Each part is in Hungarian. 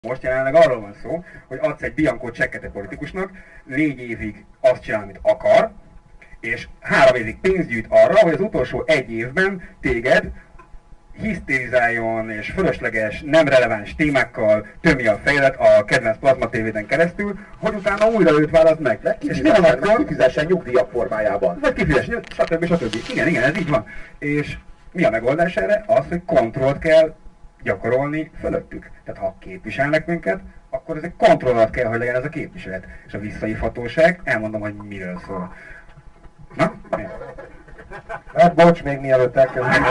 Most jelenleg arról van szó, hogy adsz egy bianco csekket egy politikusnak, 4 évig azt csinál, amit akar, és 3 évig pénzt gyűjt arra, hogy az utolsó 1 évben téged hisztérizáljon és fölösleges, nem releváns témákkal tömje a fejedet a kedvenc plazma tévéden keresztül, hogy utána újra őt választ meg. És mi van akkor? Kifizessen nyugdíjak formájában. Vagy kifizessen, stb. Igen, ez így van. És mi a megoldás erre? Az, hogy kontrollt kell gyakorolni fölöttük. Tehát ha képviselnek minket, akkor ez egy kontroll alatt kell, hogy legyen ez a képviselet. És a visszahívhatóság, elmondom, hogy miről szól. Na? Mi? Hát bocs, még mielőtt elkezdjük.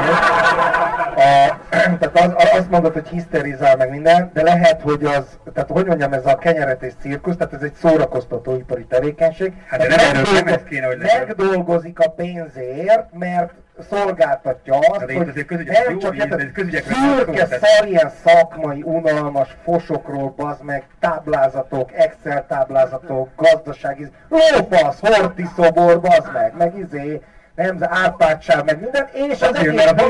Tehát azt mondod, hogy hiszterizál meg minden, de lehet, hogy az, tehát hogy mondjam, ez a kenyeretés cirkusz, tehát ez egy szórakoztatóipari tevékenység. Hát de nem ez kéne, hogy legyen. Megdolgozik a pénzért, mert szolgáltatja azt, de hogy nem csak szürke szar, ilyen szakmai, unalmas fosokról, bazd meg, táblázatok, Excel táblázatok, gazdasági, lófasz, horti szobor, bazd meg árpátság, meg minden, és az egész mert a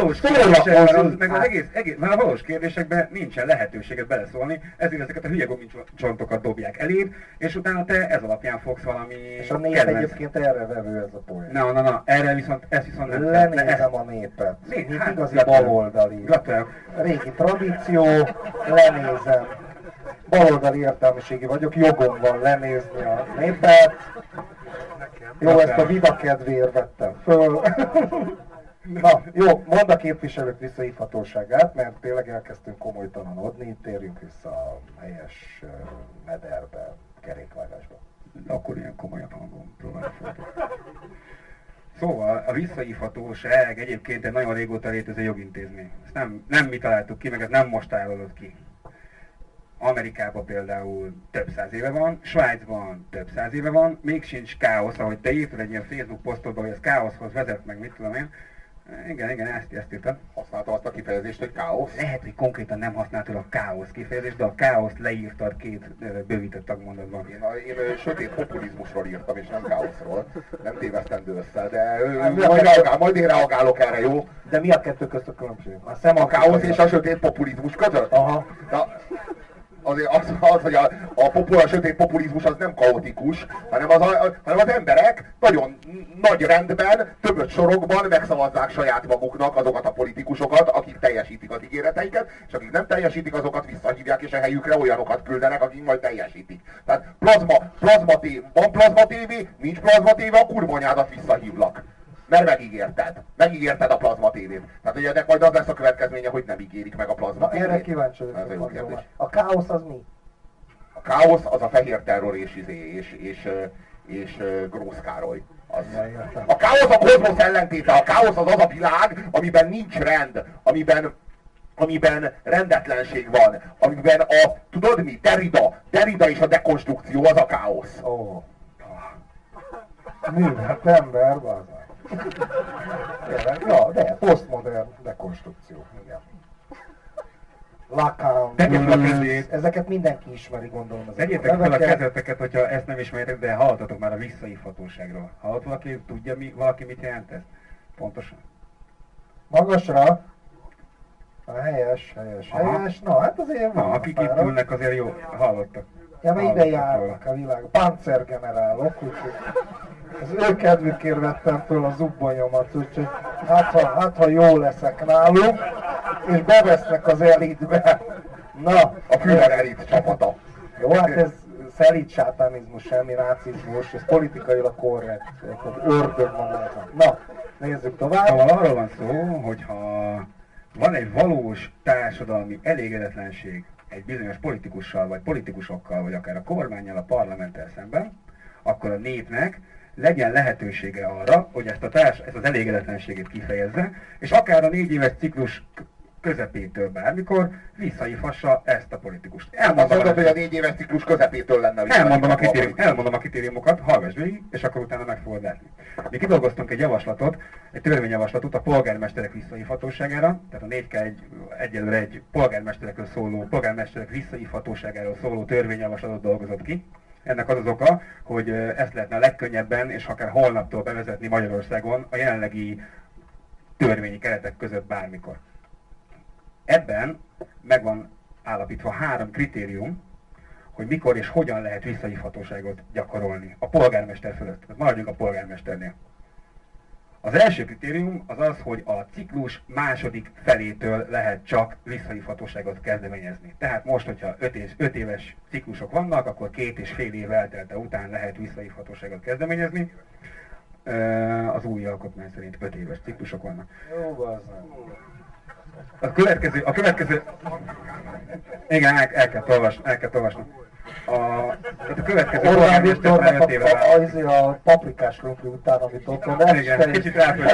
valós kérdésekben nincsen lehetőséget beleszólni, ezért ezeket a hülye gumicsontokat dobják eléd, és utána te ez alapján fogsz valami és a nép egyébként erre vevő ez a poén. Na, erre viszont, ezt viszont nem. Lenézem a népet. Mint igazi baloldali. Régi tradíció, lenézem. Baloldali értelmiségi vagyok, jogom van lenézni a népet. Jó, ezt a vida kedvéért vettem föl. Na, jó, mondd a képviselők visszahívhatóságát, mert tényleg elkezdtünk komolytalanodni, térjünk vissza a helyes mederbe, kerékvágásba. Akkor ilyen komolyabb hangon próbálni folytatni. Szóval a visszahívhatóság egyébként egy nagyon régóta létező jogintézmény. Ezt nem mi találtuk ki, meg ez nem most állodott ki. Amerikában például több 100 éve van, Svájcban több 100 éve van, még sincs káosz, ahogy te írtad egy ilyen Facebook posztodban, hogy ez káoszhoz vezet, meg mit tudom én. Igen, ezt írtad. Használta azt a kifejezést, hogy káosz? Lehet, hogy konkrétan nem használtad a káosz kifejezést, de a káoszt leírtad 2 bővített tagmondatban. Én sötét populizmusról írtam, és nem káoszról. Nem tévesztendő össze, de majd én reagálok erre, jó? De mi a kettő közt a különbség? A káosz és a sötét populizmus között? Aha. Azért az, hogy a sötét populizmus az nem kaotikus, hanem az emberek nagyon nagy rendben, többöt sorokban megszavazzák saját maguknak azokat a politikusokat, akik teljesítik az ígéreteiket, és akik nem teljesítik, azokat visszahívják, és a helyükre olyanokat küldenek, akik majd teljesítik. Tehát van plazma tévé, nincs plazma tévé, a kurva anyádat visszahívlak. Mert megígérted a plazma tévét. Tehát ugye ennek majd az lesz a következménye, hogy nem ígérik meg a plazma tévét. Erre kíváncsi vagyok. A káosz az mi? A káosz az a fehér terror és Grósz Károly. A káosz a kozmosz ellentéte. A káosz az a világ, amiben nincs rend, amiben rendetlenség van, amiben tudod mi? Derrida és a dekonstrukció az a káosz. Ó. Művelt ember, bazen. Ja, de posztmodern dekonstrukció, igen. Lacan, ezeket mindenki ismeri, gondolom. Tegyétek fel a kezeteket, hogyha ezt nem ismeritek, de hallottatok már a visszahívhatóságról. Hallott valaki, tudja valaki mit jelent ez? Pontosan. Magasra. Helyes. Na, hát azért van. Akik itt ülnek, azért jó, hallottak. Ja, mert ide járnak a világ. Panzergenerálok, úgyhogy az ő kedvükért vettem föl a zubbonyomat, úgyhogy hát ha jó leszek náluk, és bevesznek az elitbe. Na, a Führer elit csapata. Jó, hát ez szelíd sátánizmus, semmi nácizmus, ez politikailag korrekt, ördög van ezen. Na, nézzük tovább. Szóval arról van szó, hogyha van egy valós társadalmi elégedetlenség egy bizonyos politikussal, vagy politikusokkal, vagy akár a kormánnyal, a parlamenttel szemben, akkor a népnek legyen lehetősége arra, hogy ezt az elégedetlenségét kifejezze, és akár a 4 éves ciklus közepétől bármikor visszahívhassa ezt a politikust. Elmondom, hogy a 4 éves ciklus közepétől lenne elmondom a kritériumokat, hallgass végig, és akkor utána meg fogod látni. Mi kidolgoztunk egy törvényjavaslatot a polgármesterek visszahívhatóságára, tehát a 4K egyelőre egy polgármesterek visszahívhatóságáról szóló törvényjavaslatot dolgozott ki. Ennek az oka, hogy ezt lehetne a legkönnyebben, és akár holnaptól bevezetni Magyarországon a jelenlegi törvényi keretek között bármikor. Ebben megvan állapítva 3 kritérium, hogy mikor és hogyan lehet visszahívhatóságot gyakorolni a polgármester fölött. Maradjunk a polgármesternél. Az első kritérium az az, hogy a ciklus második felétől lehet csak visszahívhatóságot kezdeményezni. Tehát most, hogyha 5 éves ciklusok vannak, akkor 2,5 év eltelte után lehet visszahívhatóságot kezdeményezni. Az új alkotmány szerint 5 éves ciklusok vannak. Jó, az nem. A következő... Igen, el kell olvasni. Tehát a következő Orbán Viktornak a paprikás krumpli után, amit ott van, igen, kicsit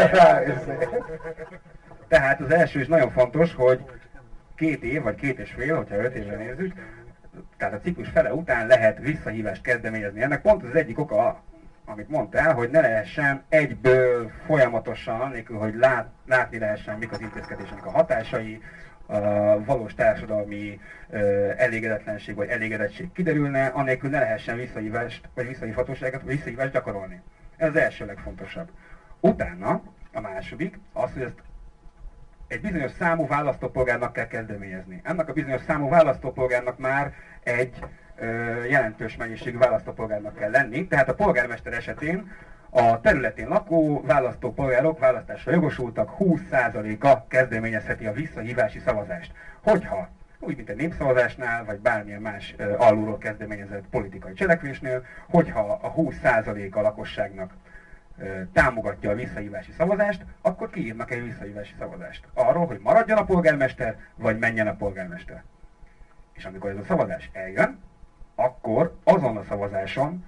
Tehát az első is nagyon fontos, hogy 2 év vagy 2,5, hogyha 5 évre nézzük, tehát a ciklus fele után lehet visszahívást kezdeményezni. Ennek pont az egyik oka, amit mondtál, hogy ne lehessen egyből folyamatosan, annélkül, hogy látni lehessen, mik az intézkedésnek a hatásai, a valós társadalmi elégedetlenség vagy elégedettség kiderülne, annélkül ne lehessen visszahívást vagy visszahívást gyakorolni. Ez az első legfontosabb. Utána a második az, hogy ezt egy bizonyos számú választópolgárnak kell kezdeményezni. Ennek a bizonyos számú választópolgárnak már egy jelentős mennyiségű választópolgárnak kell lenni, tehát a polgármester esetén a területén lakó választópolgárok választásra jogosultak 20%-a kezdeményezheti a visszahívási szavazást. Hogyha, úgy mint egy népszavazásnál, vagy bármilyen más alulról kezdeményezett politikai cselekvésnél, hogyha a 20% a lakosságnak támogatja a visszahívási szavazást, akkor kiírnak egy visszahívási szavazást. Arról, hogy maradjon a polgármester, vagy menjen a polgármester. És amikor ez a szavazás eljön, akkor azon a szavazáson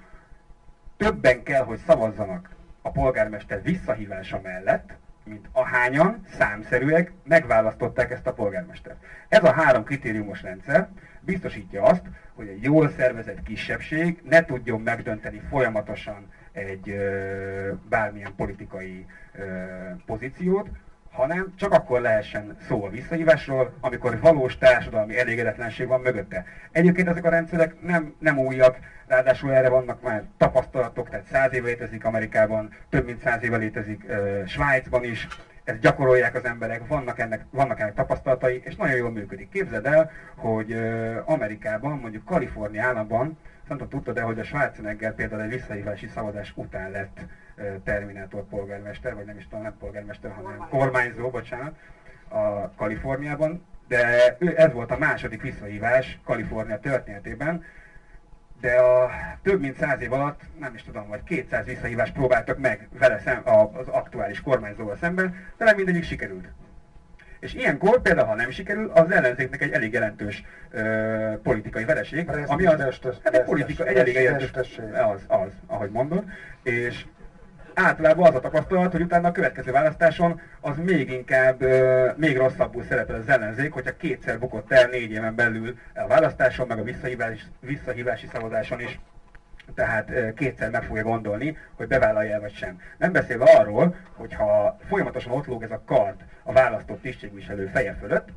többen kell, hogy szavazzanak a polgármester visszahívása mellett, mint ahányan számszerűek megválasztották ezt a polgármestert. Ez a 3 kritériumos rendszer biztosítja azt, hogy egy jól szervezett kisebbség ne tudjon megdönteni folyamatosan egy bármilyen politikai pozíciót, hanem csak akkor lehessen szó a visszahívásról, amikor valós társadalmi elégedetlenség van mögötte. Egyébként ezek a rendszerek nem újak, ráadásul erre vannak már tapasztalatok, tehát 100 éve létezik Amerikában, több mint 100 éve létezik Svájcban is, ezt gyakorolják az emberek, vannak ennek tapasztalatai, és nagyon jól működik. Képzeld el, hogy Amerikában, mondjuk Kalifornia államban, nem tudom, tudtad-e, hogy a Schwarzenegger például egy visszahívási szavazás után lett Terminátor polgármester, vagy nem is tudom, nem polgármester, hanem kormányzó, bocsánat, a Kaliforniában, de ez volt a második visszahívás Kalifornia történetében, de a több mint 100 év alatt, nem is tudom, vagy 200 visszahívást próbáltak meg vele az aktuális kormányzóval szemben, de nem mindegyik sikerült. És ilyenkor például, ha nem sikerül, az ellenzéknek egy elég jelentős politikai vereség, ami az, egy elég jelentős, az, ahogy mondod, és általában az a tapasztalat, hogy utána a következő választáson az még inkább, még rosszabbul szerepel az ellenzék, hogyha kétszer bukott el 4 éven belül a választáson, meg a visszahívási szavazáson is. Tehát kétszer meg fogja gondolni, hogy bevállalja el vagy sem. Nem beszélve arról, hogy ha folyamatosan ott lóg ez a kard a választott tisztségviselő feje fölött,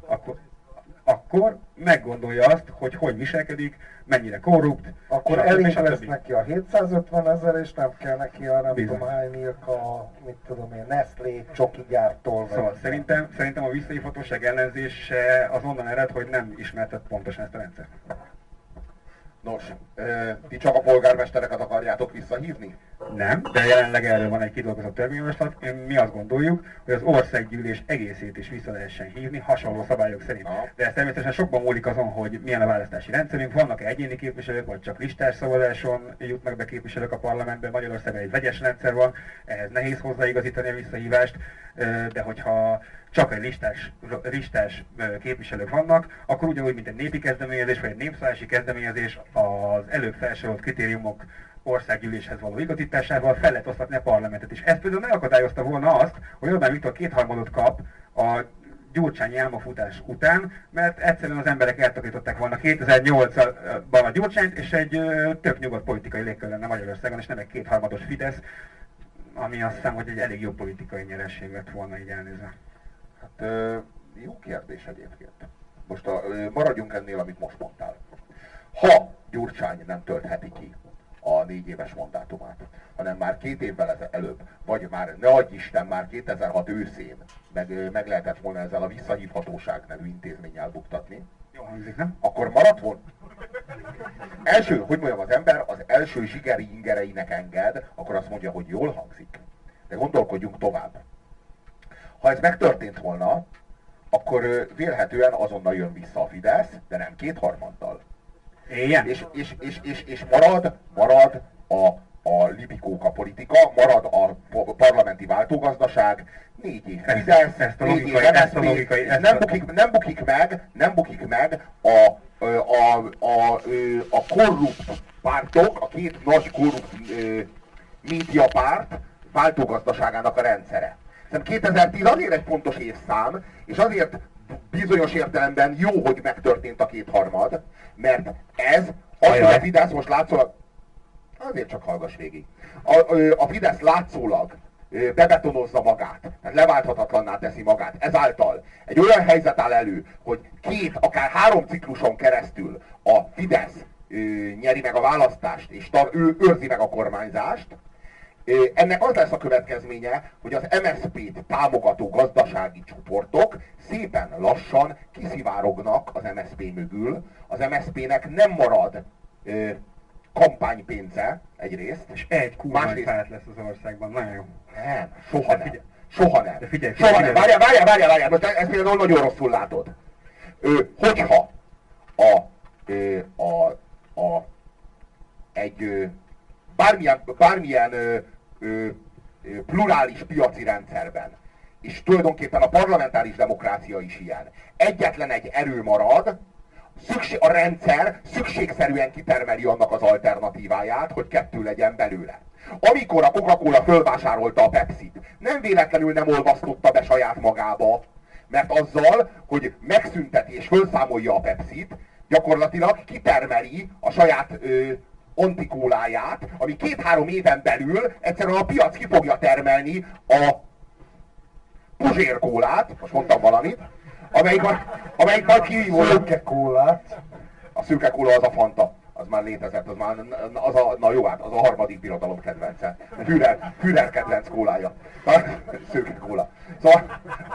akkor meggondolja azt, hogy viselkedik, mennyire korrupt. Akkor elég lesz neki a 750 000, és nem kell neki a nem tudom hány Milka, mit tudom én, Nestlé csoki gyártól. Szóval szerintem a visszahívhatóság ellenzése az onnan ered, hogy nem ismertet pontosan ezt a rendszert. Nos, ti csak a polgármestereket akarjátok visszahívni? Nem, de jelenleg erről van egy kidolgozott törvényjavaslat. Mi azt gondoljuk, hogy az országgyűlés egészét is vissza lehessen hívni, hasonló szabályok szerint. De ez természetesen sokban múlik azon, hogy milyen a választási rendszerünk, vannak-e egyéni képviselők, vagy csak listás szavazáson jutnak be képviselők a parlamentbe. Magyarországon egy vegyes rendszer van, ehhez nehéz hozzáigazítani a visszahívást, de hogyha csak egy listás képviselők vannak, akkor ugyanúgy, mint egy népi kezdeményezés, vagy egy népszavazási kezdeményezés az előbb felsorolt kritériumok országgyűléshez való igazításával fel lehet osztatni a parlamentet is. Ez például megakadályozta volna azt, hogy Orbán Viktor 2/3 kap a gyurcsányi álmafutás után, mert egyszerűen az emberek eltakították volna 2008-ban a Gyurcsányt, és egy tök nyugodt politikai légkör lenne Magyarországon, és nem egy 2/3 Fidesz, ami azt hiszem, hogy egy elég jó politikai nyereség lett volna így elnézve. Hát jó kérdés egyébként. Most maradjunk ennél, amit most mondtál. Ha Gyurcsány nem töltheti ki a 4 éves mandátumát, hanem már 2 évvel előbb, vagy már, ne adj Isten, már 2006 őszén meg lehetett volna ezzel a visszahívhatóság nevű intézménnyel buktatni. Jó, hangzik, nem? Akkor maradt volna. Hogy mondjam, az ember az első zsigeri ingereinek enged, akkor azt mondja, hogy jól hangzik. De gondolkodjunk tovább. Ha ez megtörtént volna, akkor vélhetően azonnal jön vissza a Fidesz, de nem 2/3. Éljen! És marad a libikóka politika, marad a parlamenti váltógazdaság, 4 év Fidesz, 4 év MSZP, és nem bukik meg a korrupt pártok, a 2 nagy korrupt médiapárt váltógazdaságának a rendszere. Szerintem 2010 azért egy fontos évszám, és azért bizonyos értelemben jó, hogy megtörtént a 2/3, mert ez, hogy a Fidesz most látszólag, azért csak hallgass végig, a Fidesz látszólag bebetonozza magát, tehát leválthatatlanná teszi magát. Ezáltal egy olyan helyzet áll elő, hogy 2, akár 3 cikluson keresztül a Fidesz nyeri meg a választást, és ő őrzi meg a kormányzást. Ennek az lesz a következménye, hogy az MSZP-t támogató gazdasági csoportok szépen lassan kiszivárognak az MSZP mögül. Az MSZP-nek nem marad kampánypénze egyrészt. És egy párt lesz az országban, nagyon jó. Nem, soha nem. Soha nem. Figyelj. Várjál, most ezt például nagyon rosszul látod. Hogyha egy bármilyen plurális piaci rendszerben, és tulajdonképpen a parlamentáris demokrácia is ilyen, egyetlen egy erő marad, a rendszer szükségszerűen kitermeli annak az alternatíváját, hogy 2 legyen belőle. Amikor a Coca-Cola fölvásárolta a Pepsit, nem véletlenül nem olvasztotta be saját magába, mert azzal, hogy megszünteti és fölszámolja a Pepsit, gyakorlatilag kitermeli a saját antikóláját, ami 2-3 éven belül egyszerűen a piac ki fogja termelni a puzsérkólát, most mondtam valamit, amelyik majd kihívó. Szőke kólát. A szőke kóla az a Fanta. Az már létezett, az már na jó, hát az a harmadik birodalom kedvence. Führer kedvenc kólája. Szőke kóla. Szóval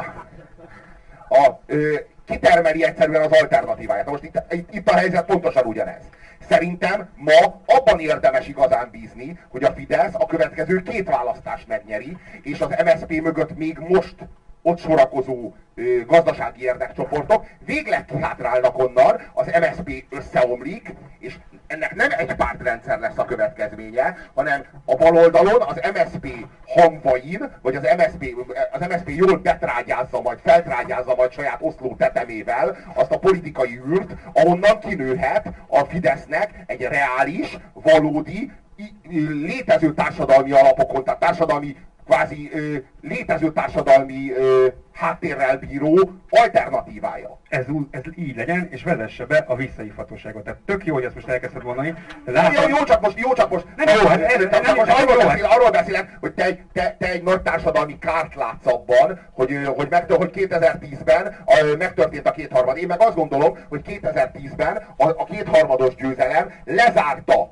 kitermeli egyszerűen az alternatíváját. Most itt a helyzet pontosan ugyanez. Szerintem ma abban érdemes igazán bízni, hogy a Fidesz a következő 2 választást megnyeri, és az MSZP mögött még most ott sorakozó gazdasági érdekcsoportok végleg kihátrálnak onnan, az MSZP összeomlik, és ennek nem egy pártrendszer lesz a következménye, hanem a baloldalon az MSZP hamvain, vagy az MSZP jól betrágyázza majd, feltrágyázza majd saját oszló tetemével azt a politikai űrt, ahonnan kinőhet a Fidesznek egy reális, valódi, létező társadalmi alapokon, tehát kvázi létező társadalmi háttérrel bíró alternatívája. Ez így legyen, és vezesse be a visszahívhatóságot. Tehát tök jó, hogy ezt most elkezdted mondani. Jó csak most. Arról beszélek, hogy te egy nagy társadalmi kárt látsz abban, hogy 2010-ben megtörtént a 2/3. Én meg azt gondolom, hogy 2010-ben a 2/3 győzelem lezárta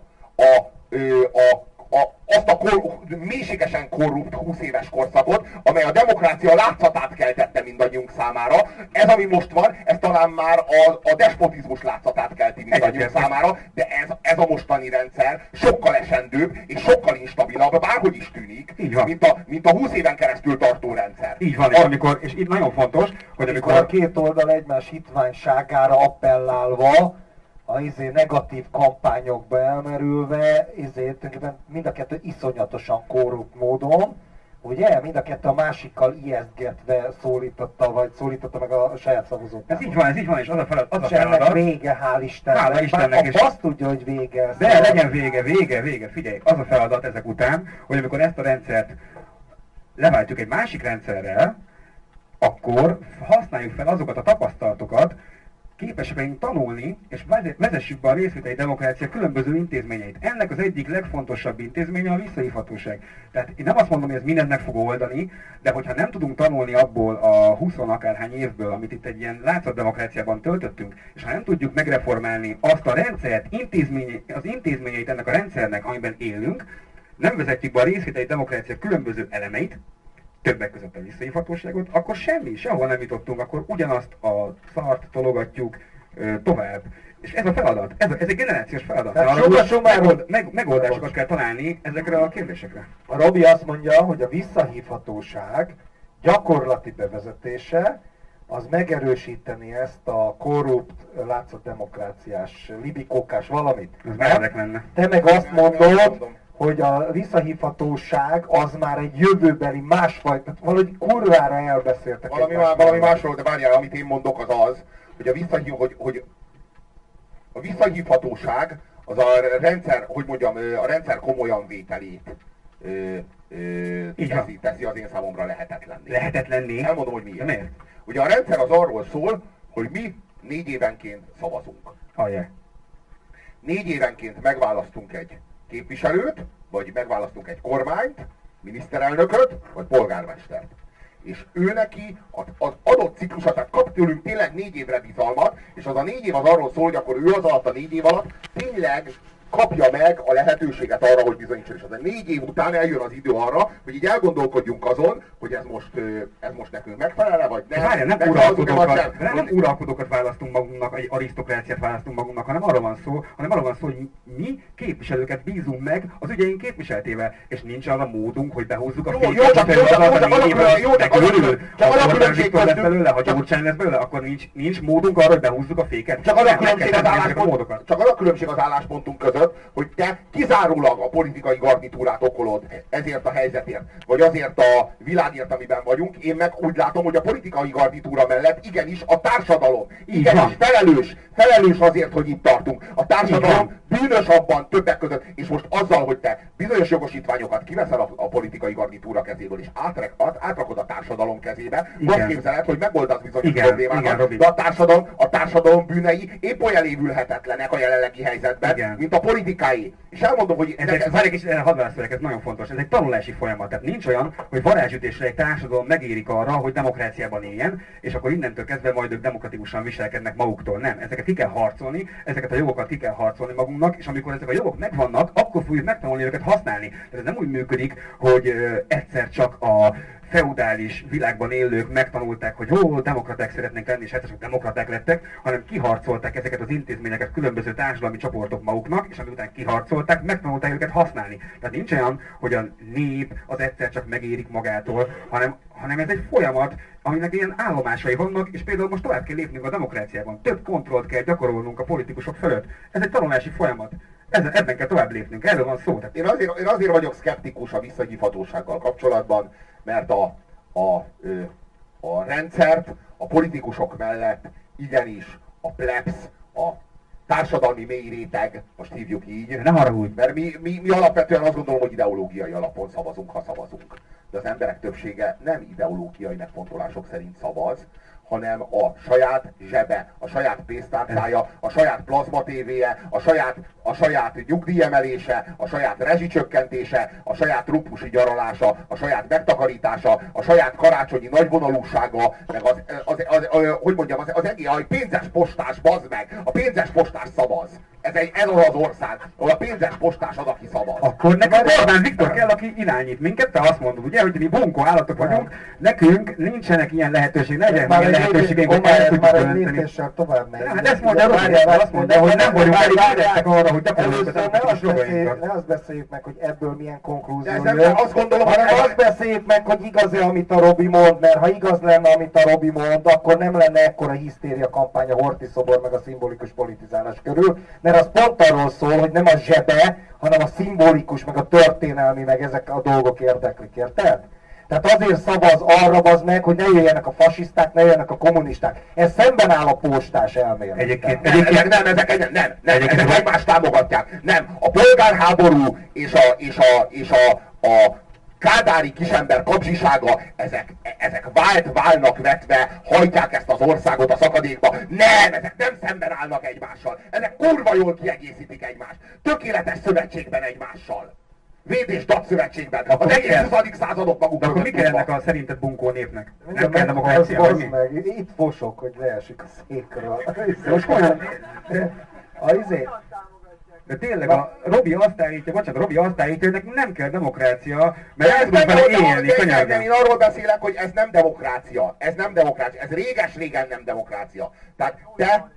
azt a mélységesen korrupt 20 éves korszakot, amely a demokrácia látszatát keltette mindannyiunk számára. Ez, ami most van, ez talán már a despotizmus látszatát kelti mindannyiunk számára, de ez a mostani rendszer sokkal esendőbb és sokkal instabilabb, bárhogy is tűnik, mint a 20 éven keresztül tartó rendszer. Így van, és itt nagyon fontos, hogy amikor a 2 oldal egymás hitványságára appellálva, a negatív kampányokba elmerülve, mind a 2 iszonyatosan korrupt módon, ugye? Mind a 2 a másikkal ijesztgetve szólította meg a saját szavazót. Ez így van, és az a feladat. Ennek vége, hál' Istennek. Hál' Istennek, és azt tudja, hogy vége. De legyen vége. Figyelj, az a feladat ezek után, hogy amikor ezt a rendszert leváltjuk egy másik rendszerrel, akkor használjuk fel azokat a tapasztalatokat, képesek vagyunk tanulni, és vezessük be a részvételi demokrácia különböző intézményeit. Ennek az egyik legfontosabb intézménye a visszahívhatóság. Tehát én nem azt mondom, hogy ez mindent meg fog oldani, de hogyha nem tudunk tanulni abból a 20 akárhány évből, amit itt egy ilyen látszatdemokráciában töltöttünk, és ha nem tudjuk megreformálni azt a rendszert, az intézményeit ennek a rendszernek, amiben élünk, nem vezetjük be a részvételi demokrácia különböző elemeit, többek között a visszahívhatóságot, akkor sehol nem jutottunk, akkor ugyanazt a szart tologatjuk tovább. És ez a feladat, ez egy generációs feladat. Megoldásokat kell találni ezekre a kérdésekre. A Robi azt mondja, hogy a visszahívhatóság gyakorlati bevezetése az megerősíteni ezt a korrupt, látszott demokráciás, libikókás valamit. Ez meredek lenne. Te meg azt mondod, hogy a visszahívhatóság az már egy jövőbeli másfajta, valahogy kurvára elbeszéltek. Valami másról, de várjál, amit én mondok az, hogy a visszahívhatóság az a rendszer, a rendszer komolyan vételét teszi az én számomra lehetetlenné. Lehetetlenné? Elmondom, hogy miért. Miért? Ugye a rendszer az arról szól, hogy mi 4 évenként szavazunk. 4 évenként megválasztunk egy képviselőt, vagy megválasztunk egy kormányt, miniszterelnököt, vagy polgármestert. És ő neki az adott ciklusa, tehát kap tőlünk tényleg 4 évre bizalmat, és az a 4 év az arról szól, hogy akkor ő az alatt a 4 év alatt tényleg kapja meg a lehetőséget arra, hogy bizonyítson. És az a 4 év után eljön az idő arra, hogy így elgondolkodjunk azon, hogy ez most nekünk megfelel-e, vagy nem. Várjál, nem uralkodókat választunk magunknak, egy arisztokráciát választunk magunknak, hanem arról van szó, hogy mi képviselőket bízunk meg az ügyeink képviseltével, és nincs arra módunk, hogy behozzuk a féket, ha Gyurcsány lesz belőle, akkor nincs módunk arra, hogy behúzzuk a féket. Csak az a különbség az álláspontunk között, hogy te kizárólag a politikai garnitúrát okolod ezért a helyzetért, vagy azért a világért, amiben vagyunk. Én meg úgy látom, hogy a politikai garnitúra mellett igenis a társadalom, igenis felelős azért, hogy itt tartunk. A társadalom bűnös abban többek között, és most azzal, hogy te bizonyos jogosítványokat kiveszel a politikai garnitúra kezéből, és átrakod a társadalom kezébe, azt képzeled, hogy megoldasz bizonyos problémákat, de a társadalom bűnei épp olyan évülhetetlenek a jelenlegi helyzetben, mint a politikai. És elmondom, hogy... Hadd válaszoljak, ez nagyon fontos. Ez egy tanulási folyamat. Tehát nincs olyan, hogy varázsütésre egy társadalom megérik arra, hogy demokráciában éljen, és akkor innentől kezdve majd ők demokratikusan viselkednek maguktól. Nem. Ezeket ki kell harcolni, ezeket a jogokat ki kell harcolni magunknak, és amikor ezek a jogok megvannak, akkor fogjuk megtanulni őket használni. Tehát ez nem úgy működik, hogy egyszer csak a feudális világban élők megtanulták, hogy demokraták szeretnénk lenni, és egyszer csak demokraták lettek, hanem kiharcolták ezeket az intézményeket különböző társadalmi csoportok maguknak, és amiután kiharcolták, megtanulták őket használni. Tehát nincs olyan, hogy a nép az egyszer csak megérik magától, hanem ez egy folyamat, aminek ilyen állomásai vannak, és például most tovább kell lépnünk a demokráciában. Több kontrollt kell gyakorolnunk a politikusok fölött. Ez egy tanulási folyamat. Ebben kell tovább lépnünk, erről van szó. Én azért vagyok szkeptikus a visszahívhatósággal kapcsolatban, mert a rendszert a politikusok mellett igenis a plebs, a társadalmi mély réteg, most hívjuk így, nem haragudj, mert mi alapvetően azt gondolom, hogy ideológiai alapon szavazunk, ha szavazunk. De az emberek többsége nem ideológiai megfontolások szerint szavaz, hanem a saját zsebe, a saját pénztárcája, a saját plazma tévéje, a saját nyugdíjemelése, a saját rezsicsökkentése, a saját ruppusi gyaralása, a saját megtakarítása, a saját karácsonyi nagyvonalúsága, meg a pénzes postás, bazd meg! A pénzes postás szavaz! Ez az ország, ahol a pénzes postás az, aki szavaz. Akkor nekünk Orbán Viktor kell, aki irányít minket, te azt mondod, ugye, hogy mi bunkó állatok vagyunk, nekünk nincsenek ilyen lehetőség, legyen ilyen lehetőségünk, hogy el tudjuk dönteni. Hát ezt mondja, azt mondja, hogy nem vagyunk elég érettek arra, hogy gyakoroljuk a demokratikus jogainkat. Ne azt beszéljük meg, hogy ebből milyen konklúzió jön, hanem azt beszéljük meg, hogy igaz-e, amit a Robi mond, mert ha igaz lenne, amit a Robi mond, akkor nem lenne ekkora hisztéria kampány a Horthy szobor meg a szimbolikus politizálás körül, mert az pont arról szól, hogy nem a zsebe, hanem a szimbolikus, meg a történelmi, meg ezek a dolgok érdeklik, érted? Tehát azért szavaz arra, az meg, hogy ne jöjjenek a fasiszták, ne jöjjenek a kommunisták. Ez szemben áll a postás elmélet. Egyébként ezek egymást támogatják. Nem, a polgárháború és a kádári kisember kapzsisága, ezek válnak vetve, hajtják ezt az országot a szakadékba. Nem, ezek nem szemben állnak egymással. Ezek kurva jól kiegészítik egymást. Tökéletes szövetségben egymással. Védés szövetségben. Az egész 20. századok maguk. De akkor mi kell ennek a szerinted bunkó népnek? Nem kell demokrácia, vagy mi? Itt fosok, hogy leesik a székről. Most olyan... De tényleg a Robi azt állítja, hogy nekünk nem kell demokrácia, mert el tudunk vele élni könyörgöm. Én arról beszélek, hogy ez nem demokrácia. Ez réges-régen nem demokrácia. Tehát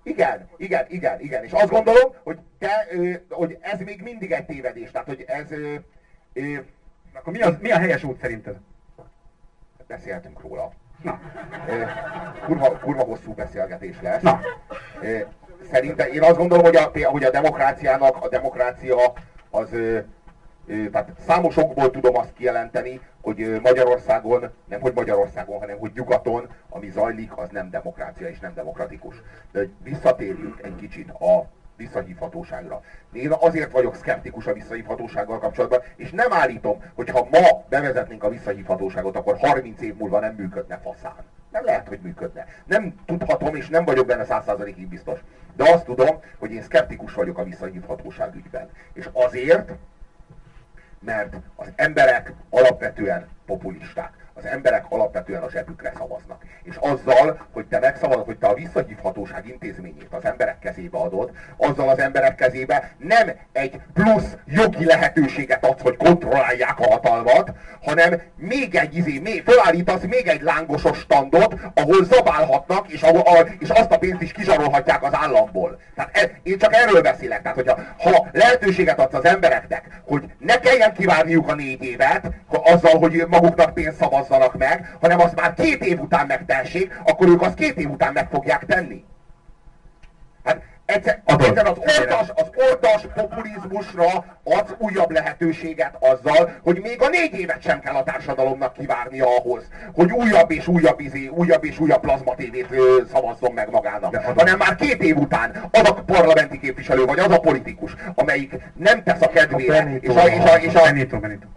Igen. És azt gondolom, hogy hogy ez még mindig egy tévedés. Tehát, hogy ez... Akkor mi a helyes út szerinted? Beszéltünk róla. Na. Kurva hosszú beszélgetés lesz. Na. Szerintem én azt gondolom, hogy a demokrácia az... Tehát számos okból tudom azt kijelenteni, hogy Magyarországon, nem hogy Magyarországon, hanem hogy nyugaton, ami zajlik, az nem demokrácia és nem demokratikus. De visszatérjünk egy kicsit a visszahívhatóságra. Én azért vagyok szkeptikus a visszahívhatósággal kapcsolatban, és nem állítom, hogy ha ma bevezetnénk a visszahívhatóságot, akkor 30 év múlva nem működne faszán. Nem lehet, hogy működne. Nem tudhatom, és nem vagyok benne 100%-ig biztos. De azt tudom, hogy én szkeptikus vagyok a visszahívhatóság ügyben. És azért, mert az emberek alapvetően populisták. Az emberek alapvetően a zsebükre szavaznak. És azzal, hogy te megszavazod, hogy te a visszahívhatóság intézményét az emberek kezébe adod, azzal az emberek kezébe nem egy plusz jogi lehetőséget adsz, hogy kontrollálják a hatalmat, hanem felállítasz még egy lángosos standot, ahol zabálhatnak, és azt a pénzt is kizsarolhatják az államból. Tehát én csak erről beszélek. Tehát, ha lehetőséget adsz az embereknek, hogy ne kelljen kivárniuk a 4 évet, azzal, hogy maguknak pénzt szavazzanak meg, hanem azt már 2 év után megtessék, akkor ők azt 2 év után meg fogják tenni. Hát egyszer az ordas populizmusra adsz újabb lehetőséget azzal, hogy még a 4 évet sem kell a társadalomnak kivárnia ahhoz, hogy újabb és újabb plazmatévét szavazzon meg magának. Hanem már 2 év után az a parlamenti képviselő, vagy az a politikus, amelyik nem tesz a kedvére, Benito.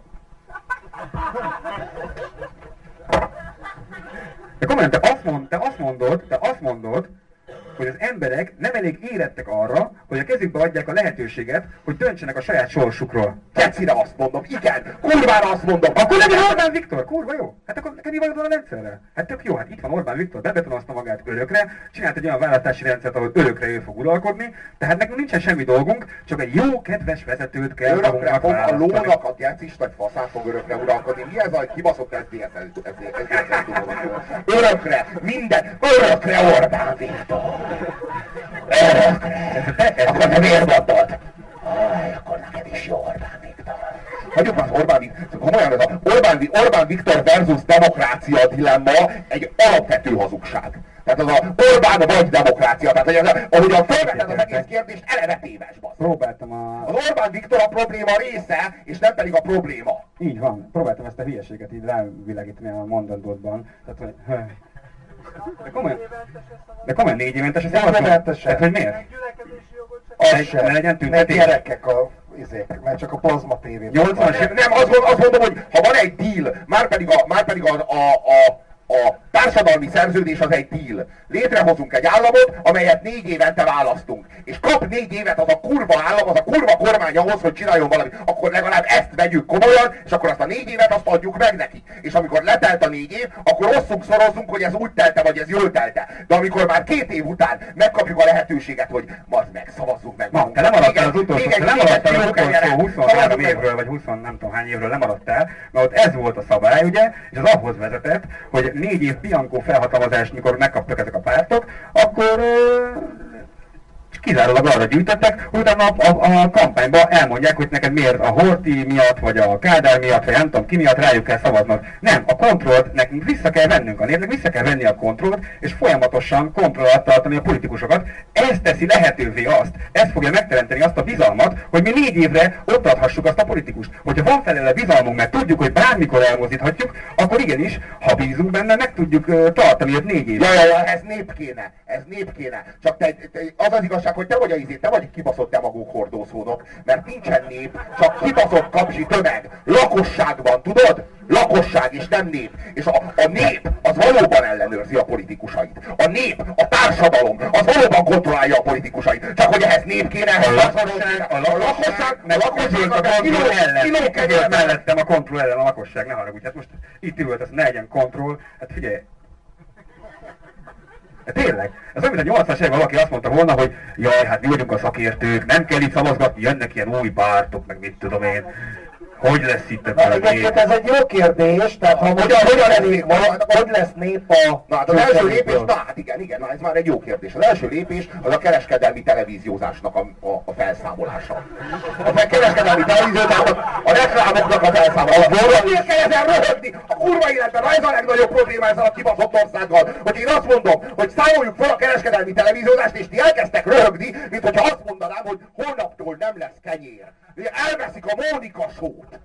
De komolyan, te azt mondod, hogy az emberek nem elég érettek arra, hogy a kezükbe adják a lehetőséget, hogy döntsenek a saját sorsukról. Kecire azt mondom, igen, kurvára azt mondom. Akkor legyen Orbán Viktor, kurva jó. Hát akkor neked mi van a rendszerrel? Hát tök jó, hát itt van Orbán Viktor, bebetonozta magát örökre, csinált egy olyan választási rendszert, ahol örökre ő fog uralkodni, tehát nekünk nincsen semmi dolgunk, csak egy jó, kedves vezetőt kell örökre fog a lónak a gecis vagy faszán fog örökre uralkodni. Mi ez a kibaszott SZDSZ? Örökre, örökre Orbán Viktor. Örökre! Akkor te miért mondod? Akkor neked is jó Orbán Viktor. Hagyjuk már az Orbán Viktor. Komolyan ez a Orbán Viktor versus demokrácia dilemma egy alapvető hazugság. Tehát az a Orbán vagy demokrácia. Tehát ahogyan felveted az egész kérdést, eleve téves. Az Orbán Viktor a probléma része, és nem pedig a probléma. Így van. Próbáltam ezt a hülyeséget így rávilágítani a mondandódban. Tehát, hogy... De komolyan 4 éventes ez tehát, hogy miért? Az sem. Ne legyen tüntetés. Mert gyerekek mert csak a plazma tévét. 80-as év. Nem, azt mondom, hogy ha van egy deal, márpedig a társadalmi szerződés az egy deal. Létrehozunk egy államot, amelyet 4 évente választunk. És kap 4 évet az a kurva állam, az a kurva kormány ahhoz, hogy csináljon valamit. Akkor legalább ezt vegyük komolyan, és akkor azt a 4 évet azt adjuk meg neki. És amikor letelt a 4 év, akkor szorozzunk, hogy ez úgy telte, vagy ez jól telte. De amikor már 2 év után megkapjuk a lehetőséget, hogy mazd meg, szavazzunk meg. Te lemaradtál az utolsó 23 évről, vagy 20 nem tudom hány évről lemaradtál, mert ott ez volt a szabály, ugye, és az ahhoz vezetett, hogy 4 év Bianco felhatalmazást, mikor megkaptak ezek a pártok, akkor kizárólag arra gyűjtöttek, hogy utána a kampányban elmondják, hogy neked miért a Horthy miatt, vagy a Kádár miatt, vagy nem tudom ki miatt rájuk kell szavaznod. Nem, a kontrollt nekünk vissza kell vennünk, a népnek vissza kell venni a kontrollt, és folyamatosan kontroll alatt tartani a politikusokat. Ez teszi lehetővé azt, ez fogja megteremteni azt a bizalmat, hogy mi 4 évre ott adhassuk azt a politikust. Hogyha van felele bizalmunk, mert tudjuk, hogy bármikor elmozdíthatjuk, akkor igenis, ha bízunk benne, meg tudjuk tartani őt 4 évre. Ja, ez nép kéne. Csak az igazság, hogy te vagy egy kibaszott demagóg hordószónok, mert nincsen nép, csak kibaszott kapzsi tömeg. Lakosság van, tudod? Lakosság és nem nép. És a nép az valóban ellenőrzi a politikusait. A nép, a társadalom az valóban kontrollálja a politikusait. Csak hogy ehhez nép kéne, a lakosság mellettem a kontroll ellen a lakosság, ne haragudj. Hát most itt ült, ez ne legyen kontroll. Hát figyelj. De tényleg, ez olyan, mint a 80-as években valaki azt mondta volna, hogy jaj, hát mi vagyunk a szakértők, nem kell itt szavazgatni, jönnek ilyen új pártok, meg mit tudom én. Hogy lesz itt a egyébként ez egy jó kérdés, tehát ha most hogy lesz nép a... Na hát az első lépés, hát igen, na ez már egy jó kérdés. Az első lépés az a kereskedelmi televíziózásnak a felszámolása. A kereskedelmi televíziózásnak, a reklámoknak a felszámolása. Miért kell ezen röhögni? A kurva életben, ez a legnagyobb probléma ezzel a kibaszott országgal, hogy én azt mondom, hogy számoljuk fel a kereskedelmi televíziózást, és ti elkezdtek röhögni, mint hogyha azt mondanám, hogy holnaptól nem lesz kenyér. Elveszik a Mónika sót.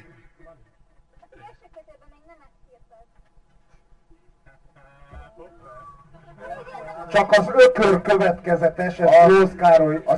Csak az ökör következetes, ez Grósz Károly. A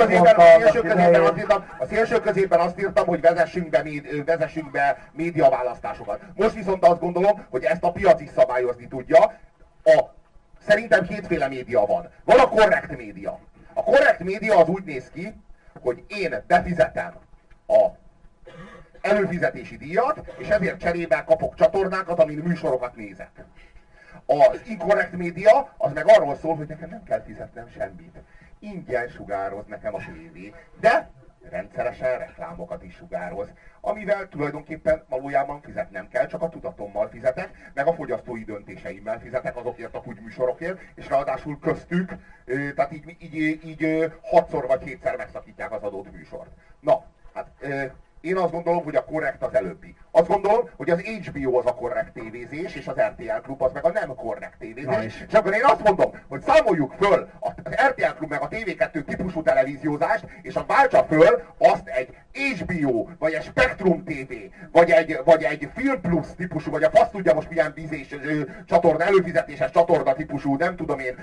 szélső középen azt írtam, hogy vezessünk be médiaválasztásokat. Most viszont azt gondolom, hogy ezt a piac is szabályozni tudja. Szerintem kétféle média van. Van a korrekt média. A korrekt média az úgy néz ki, hogy én befizetem a előfizetési díjat, és ezért cserébe kapok csatornákat, amin műsorokat nézek. Az inkorrekt média az meg arról szól, hogy nekem nem kell fizetnem semmit. Ingyen sugároz nekem a tévé, de rendszeresen reklámokat is sugároz, amivel tulajdonképpen valójában fizetnem kell, csak a tudatommal fizetek, meg a fogyasztói döntéseimmel fizetek azokért a műsorokért, és ráadásul köztük, tehát így 6-szor vagy 7-szer megszakítják az adott műsort. Na, hát én azt gondolom, hogy a korrekt az előbbi. Azt gondolom, hogy az HBO az a korrekt tévézés, és az RTL Klub az meg a nem korrekt tévézés. És akkor én azt mondom, hogy számoljuk föl az RTL Klub meg a TV2 típusú televíziózást, és a váltsa föl azt egy HBO, vagy egy Spektrum TV, vagy egy Film Plus típusú, vagy a fasz tudja most milyen vízés csatorna, előfizetéses csatorna típusú, nem tudom én,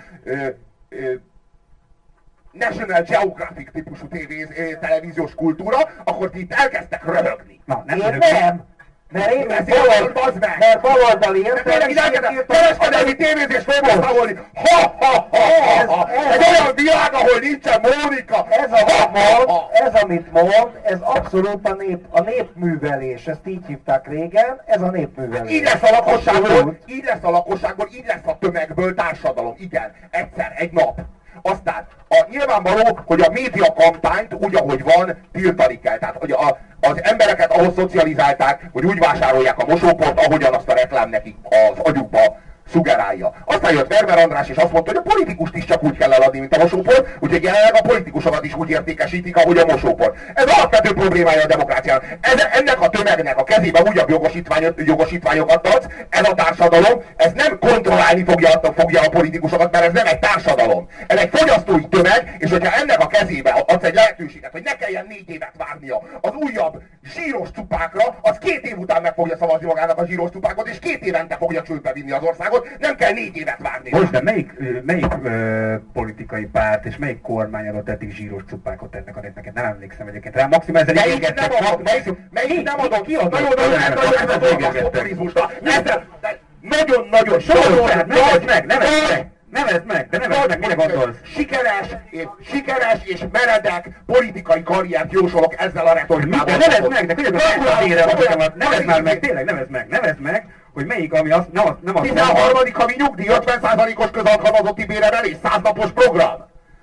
National Geographic típusú televíziós kultúra, akkor ti itt elkezdtek röhögni. Na, nem. Mert én mert baloldali értelmiségért... Kereskedelmi tévézés fogom számolni! Ha! Ez olyan világ, ahol nincsen Mónika! Ez, amit mond, ez abszolút a népművelés. Ezt így hívták régen, ez a népművelés. Így lesz a lakosságból, így lesz a tömegből társadalom. Igen, egyszer, egy nap. Aztán nyilvánvaló, hogy a média kampányt úgy, ahogy van, tiltani kell. Tehát hogy az embereket ahhoz szocializálták, hogy úgy vásárolják a mosóport, ahogyan azt a reklám nekik az agyukba szugerálja. Aztán jött Vermer András, és azt mondta, hogy a politikust is csak úgy kell eladni, mint a mosóport, úgyhogy jelenleg a politikusokat is úgy értékesítik, ahogy a mosóport. Ez alapvető problémája a demokráciának. Ennek a tömegnek a kezébe újabb jogosítványokat adsz, ez a társadalom, ez nem kontrollálni fogja a politikusokat, mert ez nem egy társadalom. Ez egy fogyasztói tömeg, és hogyha ennek a kezébe adsz egy lehetőséget, hogy ne kelljen 4 évet várnia az újabb zsíros cupákra, az 2 év után meg fogja szavazni magának a zsíros cupákot, és 2 évente fogja csődbe vinni az országot. Nem kell 4 évet várni. Most, de melyik politikai párt és melyik kormány adott eddig zsíros cupákot ennek a népnek? Nem emlékszem egyébként rá. Maximum ezzel melyik nem adott? Ki adott? Nagyon-nagyon Nevezd meg, mire gondolsz? Sikeres és meredek politikai karriert jósolok ezzel a retorikával. Nevezd meg, de nevezd meg, hogy melyik, ami azt nem azt 13. havi nyugdíj, 50%-os közalkalmazotti béremelés, 100 napos program.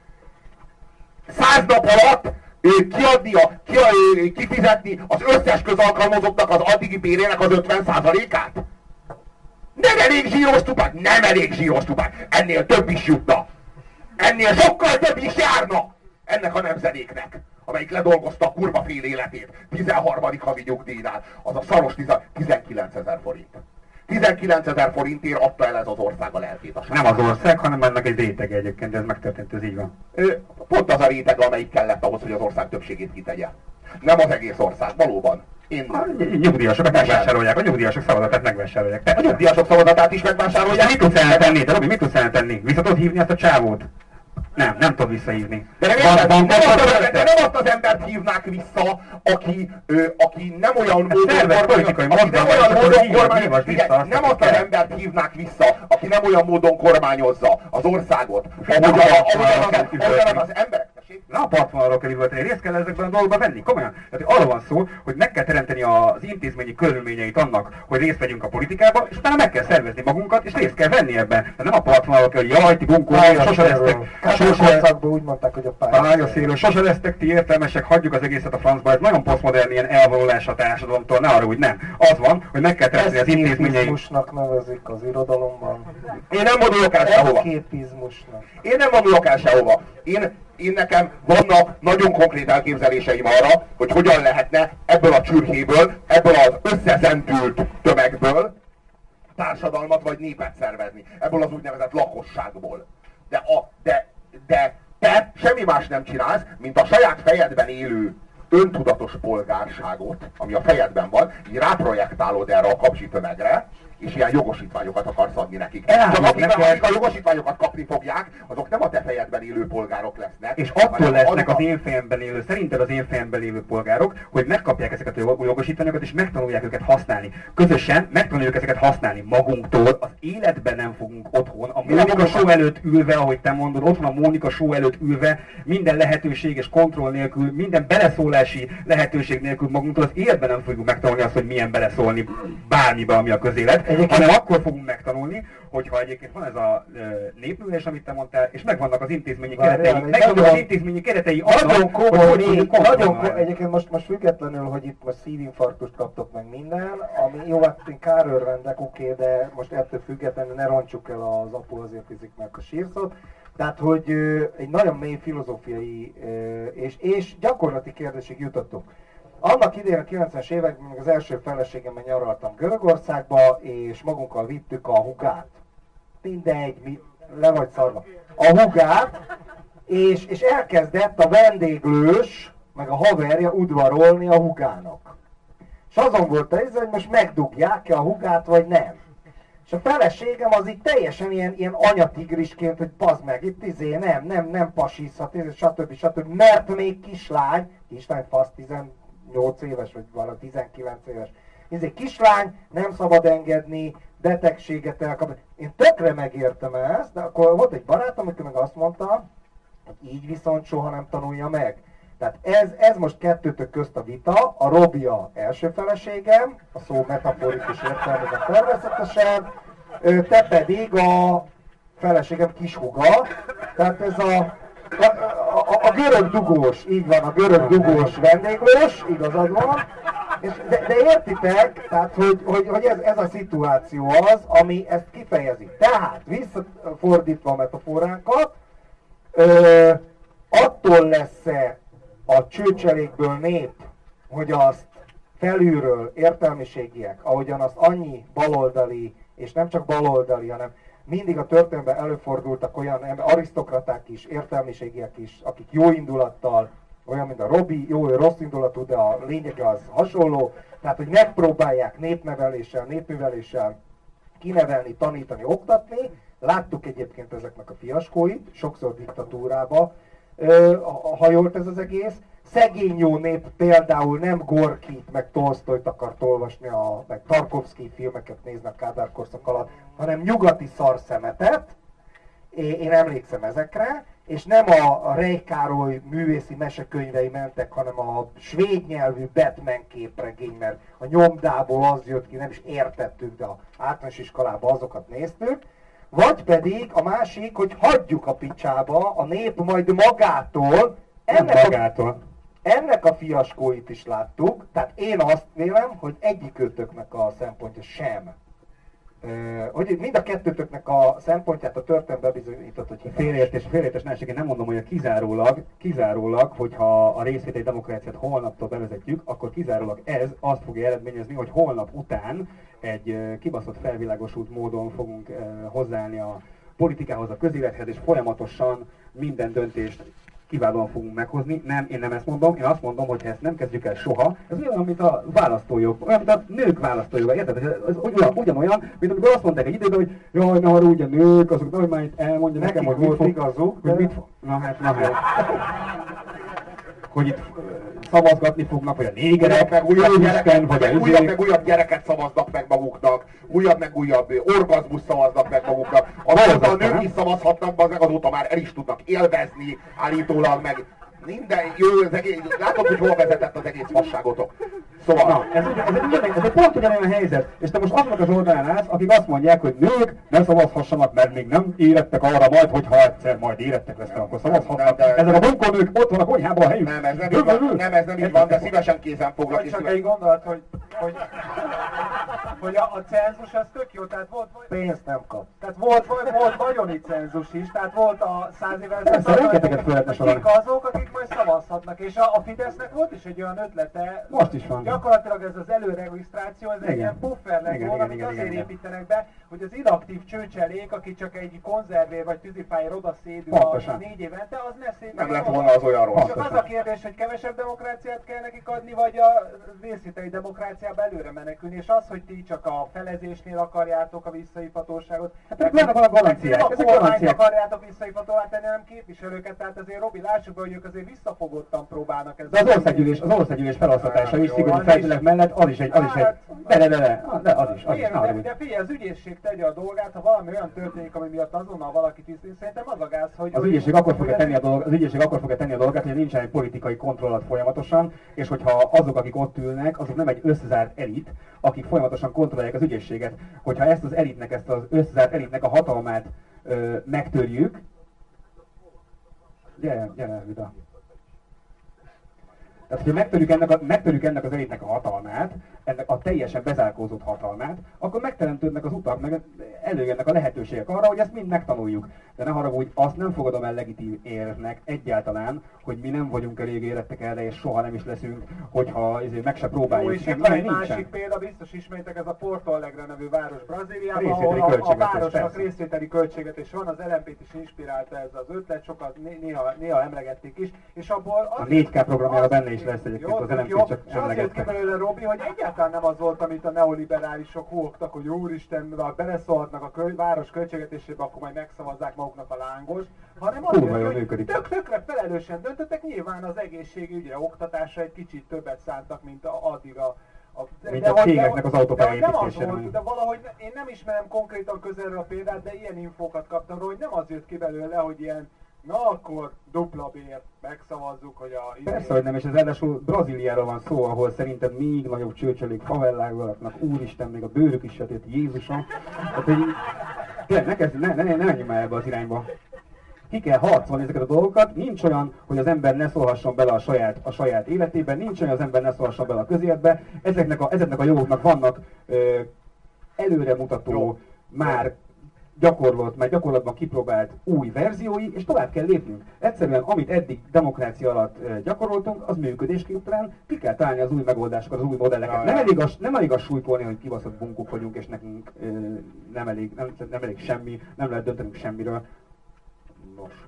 100 nap alatt kifizetni az összes közalkalmazottnak az addigi bérének az 50%-át? Nem elég zsíros tupák? Nem elég zsíros tupák. Ennél több is jutna. Ennél sokkal több is járna ennek a nemzedéknek, amelyik ledolgozta a kurva fél életét 13. havi nyugdíjnál. Az a szaros 19 000 forint. 19 000 forintért adta el ez az ország a lelkét. Nem az ország, hanem ennek egy rétege egyébként, de ez megtörtént, ez így van. Pont az a réteg, amelyik kellett ahhoz, hogy az ország többségét kitegye. Nem az egész ország, valóban. Nyugdíjasok megvásárolják, a nyugdíjasok szavazatát megvásárolják. A nyugdíjasok szavazatát is megvásárolják. Mit tudsz eltenni? De Robi, mit tudsz eltenni? Vissza tudod hívni ezt a csávót? Nem tudod visszahívni. De nem azt az embert hívnák vissza, aki nem olyan módon kormányozza az országot, ahogyan az emberek. Nem a partvonalról kell üvölteni, részt kell ezekben a dolgokban venni, komolyan. Tehát arról van szó, hogy meg kell teremteni az intézményi körülményeit annak, hogy részt vegyünk a politikába, és utána meg kell szervezni magunkat, és részt kell venni ebben. Tehát nem a partvonalról kell, hogy jaj, ti bunkó, sose lesztek, úgy mondták, hogy a pályaszélről, sose lesztek ti értelmesek, hagyjuk az egészet a francba, ez nagyon posztmodern ilyen elvonulás a társadalomtól, ne arra úgy nem. Az van, hogy meg kell teremteni az intézményeit. Nevezik az irodalomban. Én nem vonulok el sehova. Én nem vonulok el sehova. Én nekem vannak nagyon konkrét elképzeléseim arra, hogy hogyan lehetne ebből a csürhéből, ebből az összezentült tömegből társadalmat vagy népet szervezni. Ebből az úgynevezett lakosságból. De te semmi más nem csinálsz, mint a saját fejedben élő öntudatos polgárságot, ami a fejedben van, így ráprojektálod erre a kapcsi tömegre, és ilyen jogosítványokat akarsz adni nekik. Csak akik a jogosítványokat kapni fogják, azok nem a te fejedben élő polgárok lesznek. És attól lesznek az én fejemben élő, szerinted az én fejemben élő polgárok, hogy megkapják ezeket a jogosítványokat, és megtanulják őket használni. Közösen megtanuljuk ezeket használni magunktól, az életben nem fogunk otthon. A Mónika show előtt ülve, ahogy te mondod, otthon a Mónika show előtt ülve, minden lehetőség és kontroll nélkül, minden beleszólási lehetőség nélkül magunktól, az életben nem fogjuk megtanulni azt, hogy milyen beleszólni bármibe, ami a közélet. Hanem akkor fogunk megtanulni, hogyha egyébként van ez a népművelés, amit te mondtál, és megvannak az intézményi keretei, megvannak az intézményi keretei annak, hogy egyébként most függetlenül, hogy itt most szívinfarktust kaptok meg minden, ami jó, hát én kárőrvendek, oké, de most ettől függetlenül ne roncsuk el az apu azért fizik meg a sírszót. Tehát, hogy egy nagyon mély filozófiai és gyakorlati kérdésig jutottunk. Annak idején a 90-es években még az első feleségemmel nyaraltam Görögországba, és magunkkal vittük a hugát. Mindegy, le vagy szarva. A hugát, és elkezdett a vendéglős, meg a haverja udvarolni a hugának. És azon volt hogy most megdugják-e a hugát, vagy nem. És a feleségem az így teljesen ilyen anyatigrisként, hogy pazd meg, itt nem pasizhat, stb. Mert még kislány fasz 18 éves, vagy valami 19 éves. Ez egy kislány, nem szabad engedni, betegséget elkapni. Én tökre megértem ezt, de akkor volt egy barátom, aki meg azt mondta, hogy így viszont soha nem tanulja meg. Tehát ez most kettőtök közt a vita, a Robi a első feleségem, a szó metaforikus értelmezett természetesen, te pedig a feleségem kishuga, tehát ez a görög dugós, így van, a görög dugós vendéglős, igazad van, de értitek, tehát hogy ez a szituáció az, ami ezt kifejezi. Tehát, visszafordítva a metaforánkat, attól lesz-e a csőcselékből nép, hogy azt felülről értelmiségiek, ahogyan azt annyi baloldali, és nem csak baloldali, hanem mindig a történelemben előfordultak olyan arisztokraták is, értelmiségiek is, akik jó indulattal, olyan, mint a Robi, jó, rossz indulatú, de a lényege az hasonló, tehát, hogy megpróbálják népműveléssel kinevelni, tanítani, oktatni. Láttuk egyébként ezeknek a fiaskóit, sokszor diktatúrába hajolt ez az egész. Szegény jó nép például nem Gorkit, meg Tolsztojt akart olvasni, meg Tarkovszky filmeket néznek Kádár korszak alatt, hanem nyugati szarszemetet, én emlékszem ezekre, és nem a Rej Károly művészi mesekönyvei mentek, hanem a svéd nyelvű Batman képregény, mert a nyomdából az jött ki, nem is értettük, de az általános iskolában azokat néztük. Vagy pedig a másik, hogy hagyjuk a picsába, a nép majd magától, ennek a fiaskóit is láttuk, tehát én azt vélem, hogy egyikőtöknek a szempontja sem. Hogy mind a kettőtöknek a szempontját a történet bebizonyított, hogy félreértés nehézség, én nem mondom, hogy kizárólag, hogyha a részvételi demokráciát holnaptól bevezetjük, akkor kizárólag ez azt fogja eredményezni, hogy holnap után egy kibaszott felvilágosult módon fogunk hozzáállni a politikához, a közélethez, és folyamatosan minden döntést kiválóan fogunk meghozni. Nem, én nem ezt mondom, én azt mondom, hogy ha ezt nem kezdjük el soha, ez olyan, mint a választójog, olyan, mint a nők választójoga, érted? Ez ugyanolyan, mint amikor azt mondták egy időben, hogy jaj, ne haragudj, a nők, azok nem, már itt elmondja nekem, hogy mit fog, igazuk, hogy mit fog, na hát. Hogy itt szavazgatni fognak, vagy a négerek, meg újabb gyereket szavaznak meg maguknak, újabb orgazmus szavaznak meg maguknak. Azóta a nők is szavazhatnak, azóta már el is tudnak élvezni, állítólag meg Minden, jó, látod, hogy hol vezetett az egész fasságotok. Szóval... Na, ez egy pont ugyanolyan helyzet. És te most azoknak az oldalán állsz, akik azt mondják, hogy nők ne szavazhassanak, mert még nem érettek arra majd, hogyha egyszer majd érettek lesznek, akkor szavazhatnak. Ezek a bunkonők ott van a konyhában a helyük. Nem, ez nem így van, ez nem így van, de szívesen kézen foglak. Csak egy gondolat, hogy a cenzus az tök jó, tehát volt... Pénzt nem kap. Tehát volt vagyoni cenzus is, tehát volt a 100 éves... Kik azok, akik majd szavazhatnak, és a Fidesznek volt is egy olyan ötlete... Most is van. Gyakorlatilag ez az előregisztráció, ez egy ilyen puffer lett volna, amit azért építenek be, hogy az inaktív csőcselék, aki csak egy konzervér vagy tűzifájér oda szédül a 4 évente, az ne szédül. Nem lett volna az olyan rossz. Csak az a kérdés, hogy kevesebb demokráciát kell nekik adni, vagy a részvételi demokráciába előre menekülni, és az, hogy ti csak a felezésnél akarjátok a visszaifatóságot. Hát vannak a garanciák. Nem a kormányt akarjátok visszaifatóvá tenni, hanem képviselőket, tehát azért Robi, lássuk be, hogy ők azért visszafogottan próbálnak ezzel. De az országgyűlés felosztatása is szigorú feltételek mellett az is egy... De az is. De figyelj, az ügyészség tegye a dolgát, ha valami olyan történik, ami miatt azonnal valaki tisztít, szerintem az a gáz, hogy... Az ügyészség akkor fogja tenni a dolgát, hogy nincsen egy politikai kontrollat folyamatosan, és hogyha azok, akik ott ülnek, azok nem egy összezárt elit, akik folyamatosan kontrollálják az ügyészséget. Hogyha ezt az elitnek, ezt az összezárt elitnek a hatalmát megtörjük... Gyere, Vida. Tehát, hogyha megtörjük ennek az elitnek a hatalmát, ennek a teljesen bezárkózott hatalmát, akkor megteremtődnek az utak, meg előjönnek a lehetőségek arra, hogy ezt mind megtanuljuk. De ne haragudj, azt nem fogadom el legitim érvnek egyáltalán, hogy mi nem vagyunk elég érettek erre, és soha nem is leszünk, hogyha meg se próbáljuk. Jó, és itt van egy másik példa, biztos ismétek, ez a Porto Alegre nevű város Brazíliában, ahol a városnak részvételi költségvetés van, az LMP-t is inspirálta ez az ötlet, sokat néha emlegették is, és abból... A 4K programjára benne is lesz egyébként az LMP, csak emlegettek. És azért ki belőle, Robi, hogy egyáltalán nem az volt, amit a neoliberálisok húgtak, hogy úristen, ha beleszólhatnak a város költségvetésébe, akkor majd megszavazzák maguknak a lángost, hanem azért, hogy tökre felelősen döntöttek, nyilván az egészségügyre, oktatásra egy kicsit többet szántak, mint addig mint a cégeknek az autópályaépítésére. De valahogy én nem ismerem konkrétan közelről a példát, de ilyen infókat kaptam róla, hogy nem az jött ki belőle, hogy ilyen, na akkor dupla bért megszavazzuk, hogy a... Persze, hogy nem, és ez ráadásul Brazíliáról van szó, ahol szerintem még nagyobb csőcselék favellákban laknak, úristen, még a bőrük is sötét, Jézusom. Hát, hogy ne menjünk már ebbe az irányba. Ki kell harcolni ezeket a dolgokat, nincs olyan, hogy az ember ne szólhasson bele a saját életében, nincs olyan, hogy az ember ne szólhasson bele a közéletbe. Ezeknek a jogoknak vannak előremutató, már gyakorlatban kipróbált új verziói, és tovább kell lépnünk. Egyszerűen, amit eddig demokrácia alatt gyakoroltunk, az működésképtelen, ki kell találni az új megoldásokat, az új modelleket. Nem elég azt súlykolni, hogy kibaszott bunkók vagyunk, és nekünk nem elég semmi, nem lehet döntenünk semmiről. Nos,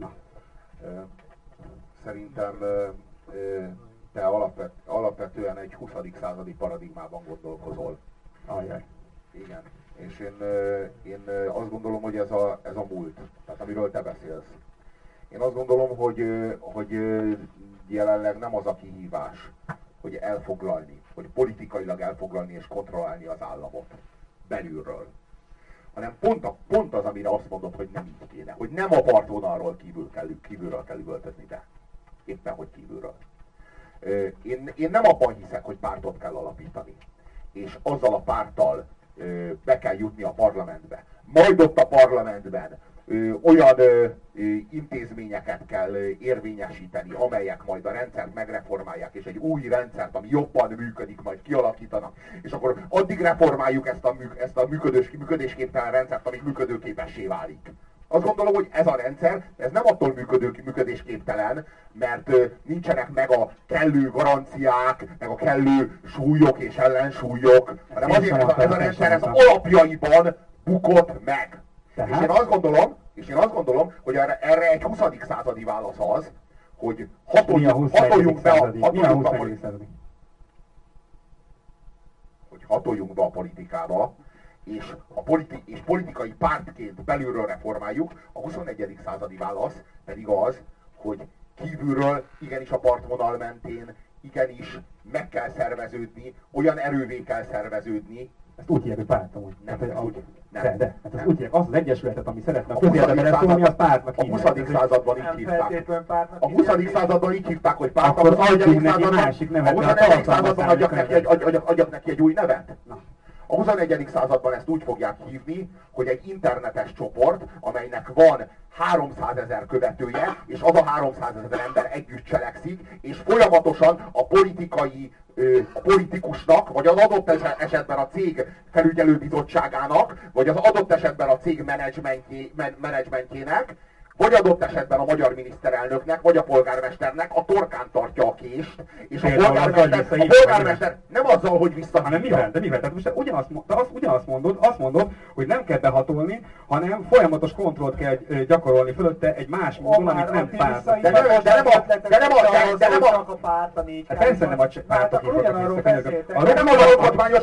szerintem te alapvetően egy 20. századi paradigmában gondolkozol. Ajjaj. Igen. És én azt gondolom, hogy ez a múlt, tehát amiről te beszélsz. Én azt gondolom, hogy jelenleg nem az a kihívás, hogy elfoglalni, hogy politikailag elfoglalni és kontrollálni az államot belülről. Hanem pont az, amire azt mondod, hogy nem így kéne. Hogy nem a partvonalról kívülről kell üvöltözni be. Éppen, hogy kívülről. Én nem abban hiszek, hogy pártot kell alapítani. És azzal a párttal be kell jutni a parlamentbe. Majd ott a parlamentben olyan intézményeket kell érvényesíteni, amelyek majd a rendszert megreformálják, és egy új rendszert, ami jobban működik, majd kialakítanak. És akkor addig reformáljuk ezt a működésképtelen rendszert, amíg működőképessé válik. Azt gondolom, hogy ez a rendszer, ez nem attól működésképtelen, mert nincsenek meg a kellő garanciák, meg a kellő súlyok és ellensúlyok, hanem azért ez a rendszer ez alapjaiban bukott meg. És én azt gondolom, hogy erre egy 20. századi válasz az, hogy hatoljunk be a politikába, és politikai pártként belülről reformáljuk. A 21. századi válasz pedig az, hogy kívülről igenis a partvonal mentén igenis meg kell szerveződni, olyan erővé kell szerveződni, Ezt úgy hívják, hogy párt amúgy. Nem, hát, úgy, nem. De hát ezt úgy hívják, az egyesületet, ami szeretne a 20. közérdemre szólni, az pártnak A 20. hívják. században így hívták. A 20. században így hívták, hogy párt. Akkor A 21. adjunk neki században, másik a nevet, 21. században tartalmas adjak neki egy új nevet. Na. A 21. században ezt úgy fogják hívni, hogy egy internetes csoport, amelynek van 300 000 követője, és az a 300 000 ember együtt cselekszik, és folyamatosan a politikusnak, vagy az adott esetben a cég felügyelőbizottságának, vagy az adott esetben a cég menedzsmentjének, vagy adott esetben a magyar miniszterelnöknek, vagy a polgármesternek a torkán tartja a kést, és a polgármester nem azzal, hogy visszahívja. Hanem mivel? De mivel? Tehát most ugyanazt mondod, hogy nem kell behatolni, hanem folyamatos kontrollt kell gyakorolni fölötte egy más módon, amit nem párt. De nem a párt a négy. Hát persze nem a pártok ugyanarról beszéltek. de nem az alkotmányos,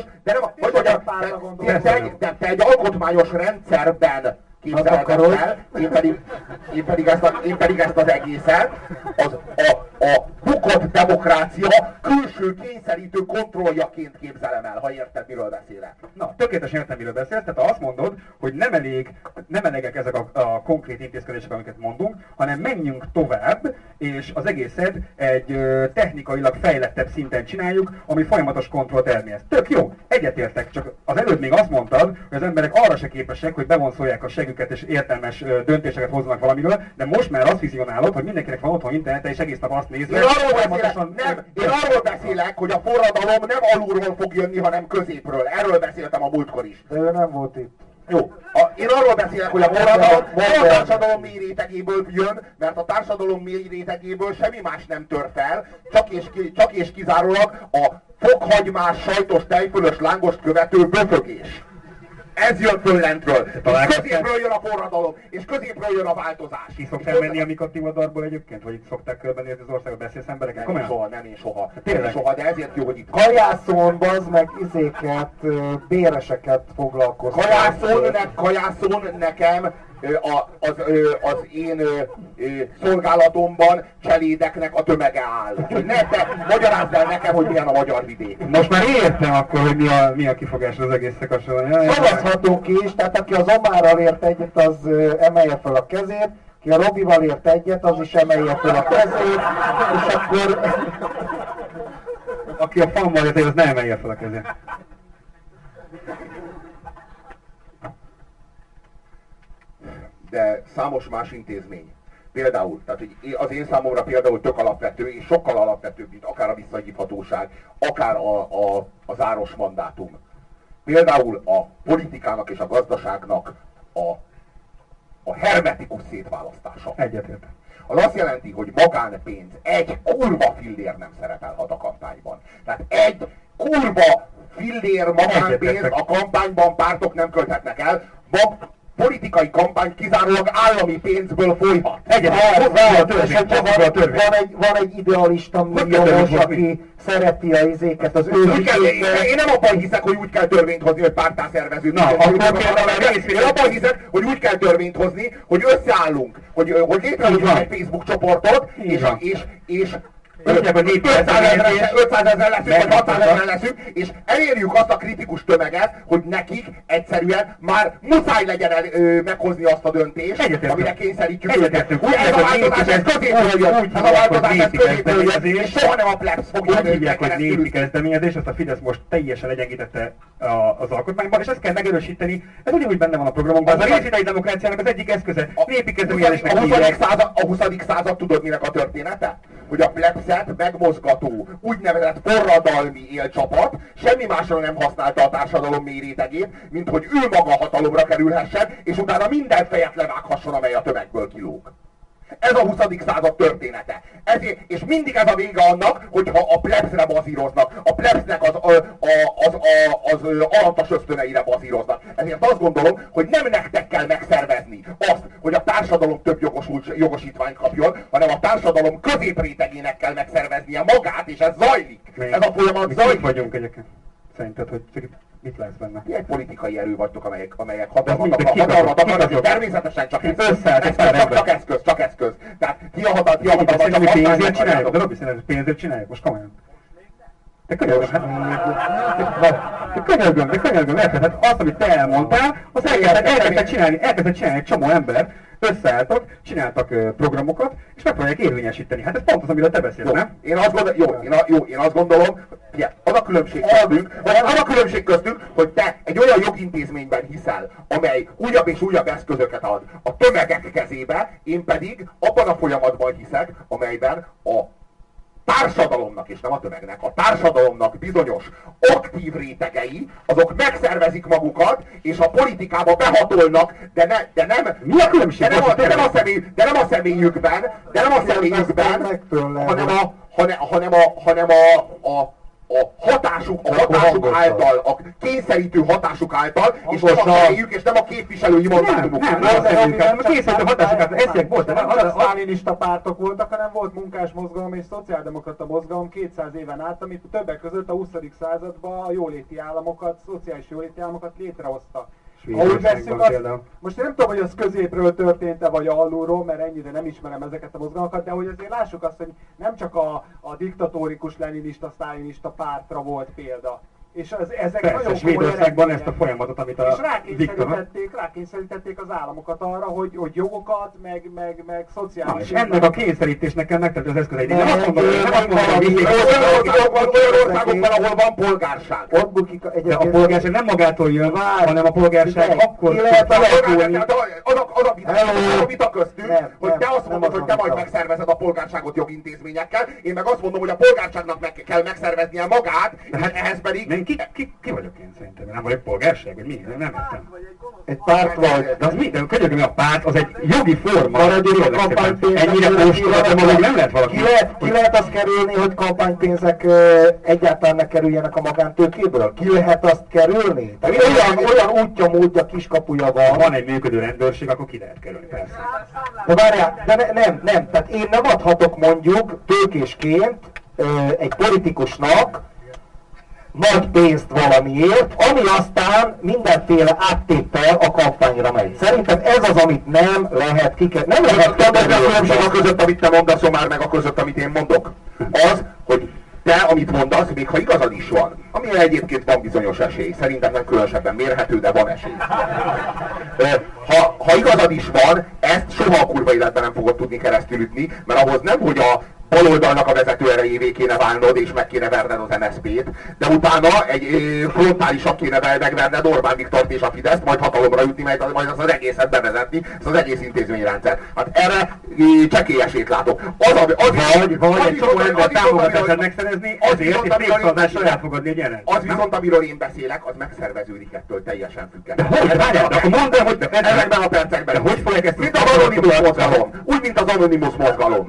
te egy alkotmányos rendszerben képzeled el, én pedig ezt az egészet, a bukott demokrácia külső kényszerítő kontrolljaként képzelem el, ha érted, miről beszélek. Na, tökéletesen értem, miről beszélsz, tehát azt mondod, hogy nem elegek ezek a konkrét intézkedések, amiket mondunk, hanem menjünk tovább, és az egészet egy technikailag fejlettebb szinten csináljuk, ami folyamatos kontrollt eredményez. Tök jó, egyetértek, csak az előbb még azt mondtad, hogy az emberek arra se képesek, hogy bevonszolják a següket és értelmes döntéseket hoznak valamiről, de most már azt vizionálod, hogy mindenkinek van otthon internete és egész nap azt nézve. Én arról beszélek, hogy a forradalom nem alulról fog jönni, hanem középről. Erről beszéltem a múltkor is. De ő nem volt itt. Jó. Én arról beszélek, hogy a forradalom nem a társadalom mély rétegéből jön, mert a társadalom mély rétegéből semmi más nem tör fel, csak és kizárólag a fokhagymás, sajtos, tejfölös lángost követő böfögés. Ez jön föl lentről. És középről jön a forradalom, és középről jön a változás. Ki szoktál menni a Mikativadarból egyébként? Vagy itt szokták körbenézni az országot, beszélsz embereket? Nem én soha, de ezért jó, hogy itt... Kajászón, bazd meg, béreseket foglalkoztat. Kajászón nekem az én szolgálatomban cselédeknek a tömege áll. Úgyhogy te magyarázd el nekem, hogy milyen a magyar vidék. Most már értem akkor, hogy mi a kifogás az egésznek hasonlóan. Szavazható ki is, tehát aki az Omárral ért egyet, az emelje fel a kezét, ki a Robival ért egyet, az is emelje fel a kezét, és akkor... Aki a fammal ért, az ne emelje fel a kezét. De számos más intézmény. Például, tehát az én számomra például tök alapvető, és sokkal alapvetőbb, mint akár a visszahívhatóság, akár a záros mandátum. Például a politikának és a gazdaságnak a hermetikus szétválasztása. Egyetértek. Az azt jelenti, hogy magánpénz egy kurva fillér nem szerepelhet a kampányban. Tehát egy kurva fillér magánpénz a kampányban pártok nem költhetnek el. Politikai kampány kizárólag állami pénzből folyhat. Van egy idealista milliómos, aki szereti a izéket, az Én nem abban hiszek, hogy úgy kell törvényt hozni, hogy párttá szervezünk. Én abban hiszek, hogy úgy kell törvényt hozni, hogy összeállunk, hogy létrehozunk egy Facebook csoportot, és 500 000 leszünk, vagy 600 000 leszünk, és elérjük azt a kritikus tömeget, hogy nekik egyszerűen már muszáj legyen meghozni azt a döntést, amire kényszerítjük őket. Ez a változás, ez középről jön, és soha nem a plebsz fogja hívják, hogy népi kezdeményezés, ezt a Fidesz most teljesen legyengítette az alkotmányban, és ezt kell megerősíteni. Ez ugyanúgy benne van a programunkban. Ez a részidei demokráciának az egyik eszköze. Népi kezdeményezésnek hívják. A 20. század tudod minek a története? Hogy a plebszet megmozgató, úgynevezett forradalmi élcsapat semmi másra nem használta a társadalom mély rétegét, mint hogy ő maga hatalomra kerülhessen, és utána minden fejet levághasson, amely a tömegből kilóg. Ez a 20. század története. És mindig ez a vége annak, hogyha a plebszre bazíroznak, a plebsznek az alantas ösztöneire bazíroznak. Ezért azt gondolom, hogy nem nektek kell megszervezni azt, hogy a társadalom több jogosítványt kapjon, hanem a társadalom középrétegének kell megszerveznie magát, és ez zajlik. Ez a folyamat zajlik. Vagyunk egyébként. Szerinted, hogy mit lesz benne? Ti egy politikai erő vagytok, amelyek hatalmat akarnak, természetesen csak eszköz. Csak eszköz. Tehát ti a hatalmat csak pénzért csináljuk? Most komolyan. De könyörgöm, érted? Hát azt, amit te elmondtál, azt elkezdett csinálni egy csomó ember, összeálltak, csináltak programokat, és megpróbálják érvényesíteni. Hát ez pont az, amiről te beszélsz, nem? Én azt gondolom, ugye, az a különbség köztünk, hogy te egy olyan jogintézményben hiszel, amely újabb és újabb eszközöket ad a tömegek kezébe, én pedig abban a folyamatban hiszek, amelyben a társadalomnak, és nem a tömegnek, a társadalomnak bizonyos aktív rétegei, azok megszervezik magukat, és a politikába behatolnak, de nem... Mi a különbség? De nem a személyükben, hanem a hatásuk által, a kényszerítő hatásuk által, és nem a személyük, és nem a képviselői mandátumuk. Nem a kényszerítő hatásuk által, ezek volt, nem a sztálinista pártok voltak, hanem volt munkásmozgalom és szociáldemokrata mozgalom 200 éven át, amit többek között a 20. században a jóléti államokat, szociális jóléti államokat létrehozta. Ahogy veszünk azt, most én nem tudom, hogy az középről történt-e, vagy alulról, mert ennyire nem ismerem ezeket a mozgalmakat, de hogy azért lássuk azt, hogy nem csak a diktatórikus, leninista, sztálinista pártra volt példa. És ezek persze, nagyon Svédországban ezt a folyamatot, amit a rákényszerítették az államokat arra, hogy jogokat, meg szociális... És ennek a kényszerítésnek kell megtenni az eszközeit. Nem azt mondom, hogy olyan országokban, ahol van polgárság. De a polgárság nem magától jön, hanem a polgárság akkor az a vita köztünk, hogy te azt mondod, hogy te majd megszervezed a polgárságot jogintézményekkel, én meg azt mondom, hogy a polgárságnak kell megszerveznie magát, és ehhez pedig... Ki vagyok én szerintem? Nem vagyok polgárság? Vagy mi? Nem értem. Egy párt vagy. De az mi? De könyörgöm, a párt az egy jogi forma. Maradjunk a kampánypénzek. Ennyire ostoba, de nem lehet valaki. Ki lehet azt kerülni, hogy kampánypénzek egyáltalán ne kerüljenek a magántőkéből? Ki lehet azt kerülni? Olyan útja, módja, kiskapuja van. Ha van egy működő rendőrség, akkor ki lehet kerülni, persze. De várjál, de nem. Tehát én nem adhatok mondjuk tőkésként egy politikusnak nagy pénzt valamiért, ami aztán mindenféle áttéttel a kampányra megy. Szerintem ez az, amit nem lehet kikerülni. Nem lehet kikerülni a különbség a között, amit te mondasz, már meg a között, amit én mondok. Az, hogy te, amit mondasz, még ha igazad is van, amire egyébként van bizonyos esély, szerintem nem különösebben mérhető, de van esély. Ha igazad is van, ezt soha a kurva életben nem fogod tudni keresztülütni, mert ahhoz nem, hogy a baloldalnak a vezető erejévé kéne válnod, és meg kéne verned az MSZP-t, de utána egy frontálisan kéne megverned Orbán Viktort és a Fideszt, majd hatalomra jutni, majd az egészet bevezetni, az egész intézményrendszer. Hát erre csekély esélyt látok. Vagy egy csomó ember támogatását megszerezni, ezért egy népszavazással elfogadni egy jelent. Az viszont, amiről én beszélek, az megszerveződik ettől teljesen függetlenül. Akkor mondd el, hogy ezekben a percekben. Hogy fogják ezt? Mint az Anonymous mozgalom. Úgy, mint az Anonymous mozgalom.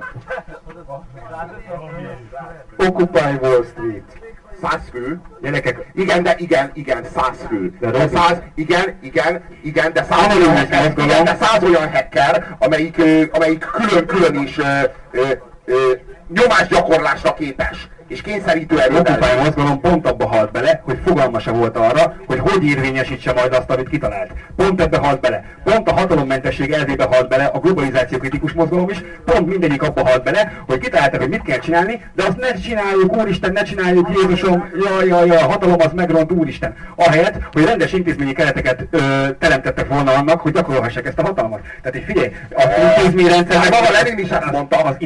Occupy Wall Street. 100 fő. Gyerekek, igen, 100 fő. De 100, de 100 olyan hacker, amelyik külön is nyomásgyakorlásra képes. És kényszerítő erővel. Occupy mozgalom pont abba halt bele, hogy fogalma se volt arra, hogy érvényesítse majd azt, amit kitalált. Pont ebbe halt bele. Pont a hatalommentesség elvébe halt bele, a globalizáció kritikus mozgalom is, pont mindegyik abba halt bele, hogy kitaláltak, hogy mit kell csinálni, de azt ne csináljuk, úristen, ne csináljuk, Jézusom, jaj, a hatalom az megront, úristen. Ahelyett, hogy rendes intézményi kereteket teremtettek volna annak, hogy gyakorolhassák ezt a hatalmat. Tehát figyelj, az intézményrendszer... Maga Lenin is ezt mondta.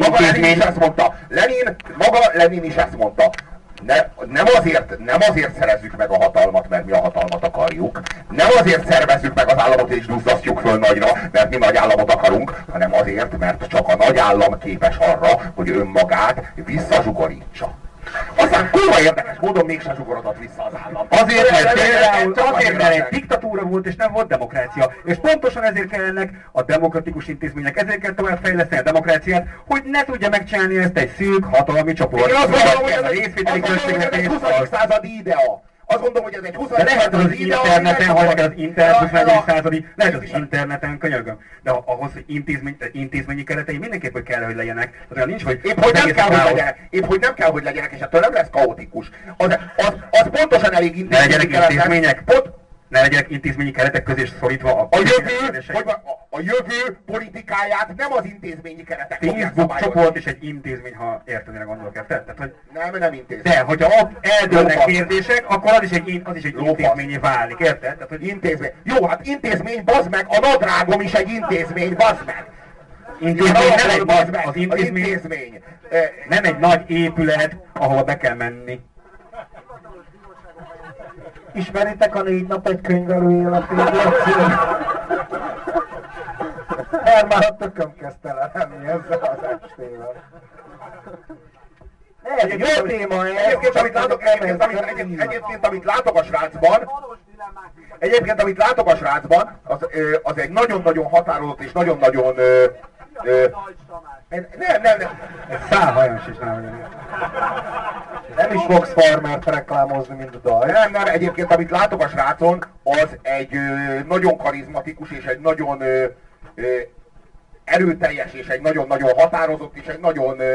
Lenin is ezt mondta. Nem azért szerezzük meg a hatalmat, mert mi a hatalmat akarjuk. Nem azért szervezzük meg az államot és duzzasztjuk föl nagyra, mert mi nagy államot akarunk, hanem azért, mert csak a nagy állam képes arra, hogy önmagát visszazsugorítsa. Aztán kurva érdekes módon mégsem zsugorodott vissza az állam. Azért, mert egy diktatúra volt és nem volt demokrácia. És pontosan ezért kellnek a demokratikus intézmények, ezért kell továbbfejleszteni a demokráciát, hogy ne tudja megcsinálni ezt egy szűk hatalmi csoport. Én azt gondolom, hogy ez egy 20. századi idea. Azt gondolom, hogy ez egy 20. De lehet az interneten, ha az internet 21. századi, lehet az interneten, könyörgöm. De ahhoz, hogy intézményi keretei mindenképpen kell, hogy legyenek. Tehát olyan nincs, hogy... Épp hogy nem kell, hogy legyenek, és ettől nem lesz kaotikus. Az pontosan elég intézményi keretnek. Ne legyenek intézményi keretek közé szorítva a jövő politikáját nem az intézményi keretek fogják Facebook szabályozni. csoport is egy intézmény, ha érted, mire gondolok, érted? Tehát, hogy Nem intézmény. de, hogyha ott eldőlnek kérdések, akkor az is egy intézményé válik, érted? Tehát, hogy Intézmény. Jó, hát intézmény, bazd meg, a nadrágom is egy intézmény, bazd meg. intézmény nem egy Bazd nagy, meg, az intézmény intézmény. nem egy nagy épület, ahova be kell menni. Ismeritek a 4 nap egy könyvelő életét? Már a tököm kezdte le lenni ezzel az estével. Jó téma ez! Egyébként, amit látok a srácban, az egy nagyon-nagyon határozott és nagyon-nagyon... Nem. Szálhajos is nem. Nem is fogsz farmert reklámozni, mint a daj. Nem, egyébként amit látok a srácon, az egy nagyon karizmatikus és egy nagyon erőteljes és egy nagyon-nagyon határozott és egy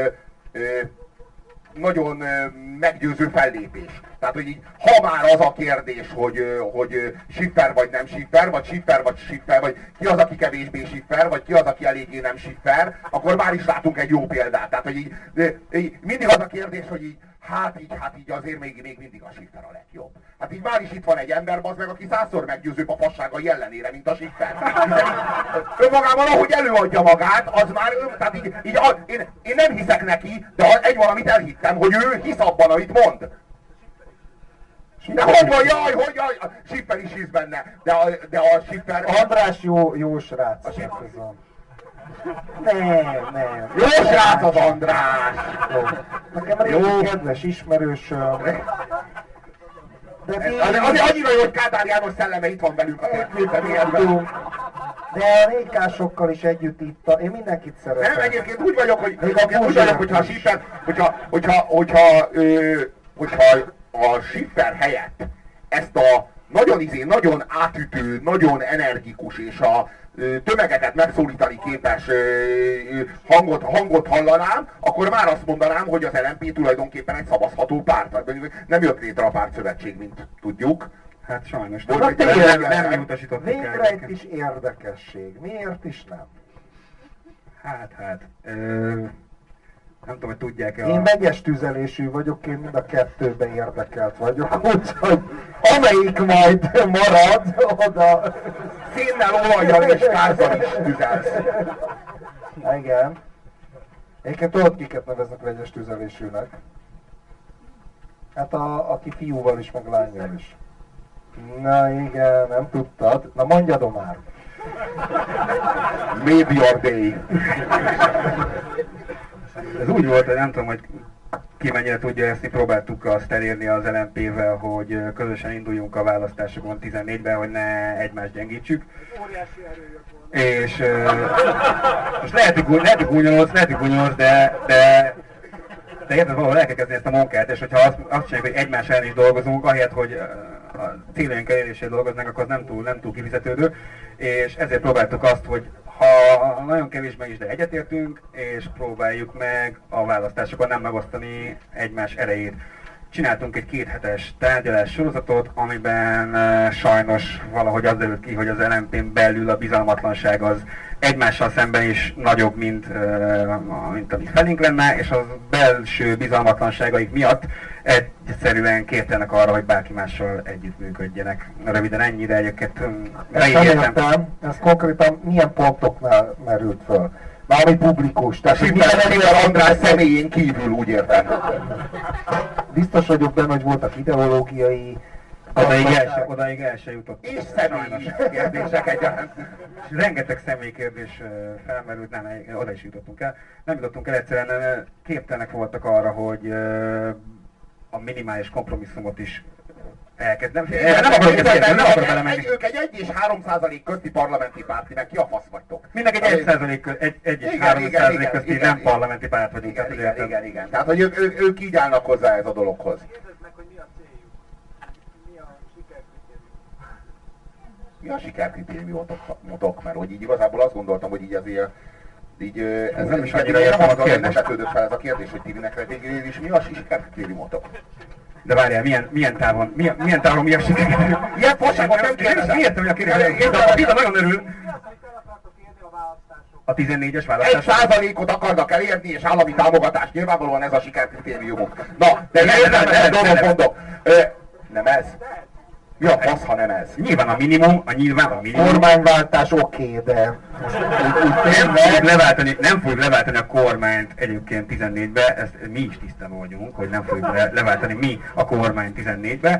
nagyon meggyőző fellépés. Tehát, hogy így, ha már az a kérdés, hogy siffer vagy nem siffer, vagy siffer vagy siffer, vagy ki az, aki kevésbé siffer, vagy ki az, aki eléggé nem siffer, akkor már is látunk egy jó példát. Tehát, hogy így mindig az a kérdés, hogy így, hát így azért még mindig a siffer a legjobb. Hát így már is itt van egy ember, bazd meg, aki 100-szor meggyőzőbb a fasságai ellenére, mint a siffer. Önmagában, ahogy előadja magát, az már tehát én nem hiszek neki, de egy valamit elhittem, hogy ő hisz abban, amit mond. De hogy van, jaj, a Schiffer is hisz benne, de a Schiffer... András jó srác. Nem. Jó srác az András! Nekem régi kedves ismerősöm. Azért annyira jó, hogy Kádár János szelleme itt van velünk a térképben. De a rékásokkal is együtt itt. Én mindenkit szeretem. Nem, egyébként úgy vagyok, hogyha a Schiffer, hogyha a Schiffer helyett ezt a nagyon átütő, nagyon energikus és a tömegeket megszólítani képes hangot hallanám, akkor már azt mondanám, hogy az LMP tulajdonképpen egy szavazható párt. Nem jött létre a pártszövetség, mint tudjuk. Hát sajnos. Nem utasítottuk el. Végre egy kis érdekesség. Miért is nem? Nem tudom, hogy tudják-e. Én vegyes tüzelésű vagyok, én mind a kettőben érdekelt vagyok, úgyhogy amelyik majd marad, oda... Szénnel, olajjal és gázzal is tüzelsz. Igen. Egyébként tudod, kiket neveznek vegyes tüzelésűnek? Hát aki fiúval is, meg lányjal is. Na igen, nem tudtad. Na mondjad már. Maybe your day. Ez úgy volt, hogy nem tudom, hogy ki mennyire tudja ezt, mi próbáltuk azt elérni az LMP-vel, hogy közösen induljunk a választásokon 14-ben, hogy ne egymást gyengítsük. És most lehet, hogy gúnyolódsz, de érted, valahol el kell kezdeni ezt a munkát, és hogyha azt csináljuk, hogy egymás ellen is dolgozunk, ahelyett, hogy a céljaink elérésére dolgoznánk, akkor az nem túl kifizetődő. És ezért próbáltuk azt, hogy ha nagyon kevésben is, de egyetértünk, és próbáljuk meg a választásokon nem megosztani egymás erejét. Csináltunk egy 2 hetes tárgyalás sorozatot, amiben sajnos valahogy az derült ki, hogy az LMP-n belül a bizalmatlanság az egymással szemben is nagyobb, mint amit felénk lenne, és az belső bizalmatlanságaik miatt egyszerűen képtelenek arra, hogy bárki mással együttműködjenek. Röviden ennyire egyébként leírtam. Ez konkrétan milyen pontoknál merült föl? Valami publikus. Tehát Schiffer András személyén kívül, úgy értem. Biztos vagyok benne, hogy voltak ideológiai... Odaig el se jutott. És személyi kérdések egyaránt. Rengeteg személyi kérdés felmerült, nem, oda is jutottunk el. Nem jutottunk el, egyszerűen képtelenek voltak arra, hogy a minimális kompromisszumot is elkezdem. Nem akarok belemenni. Ők egy 1 és 3% közti parlamenti párt, meg ki a fasz vagytok? Mindenki 1 és 3% közti nem parlamenti párt vagyunk. Igen. Tehát, hogy ők így állnak hozzá ez a dologhoz. Mi a sikerkritériumotok? Mert hogy így igazából azt gondoltam, hogy így azért ez nem is annyira értem, nem vetődött fel ez a kérdés, hogy Tirinek is mi a sikerkritériumotok? De várjál, milyen távon mi a siker? Ilyen fasságot nem kérdezem. Értem, hogy a kérdés. Vida nagyon örül. A 14-es választás. 1%-ot akarnak elérni, és állami támogatás. Nyilvánvalóan ez a sikerkritériumok. Na, de értelmesebb dolgot mondok. Nem ez? Mi a fasz, ha nem ez? Nyilván a minimum. Kormányváltás oké, de nem fogjuk leváltani a kormányt egyébként 14-be, ezt mi is tisztában vagyunk, hogy nem fogjuk leváltani mi a kormányt 14-be.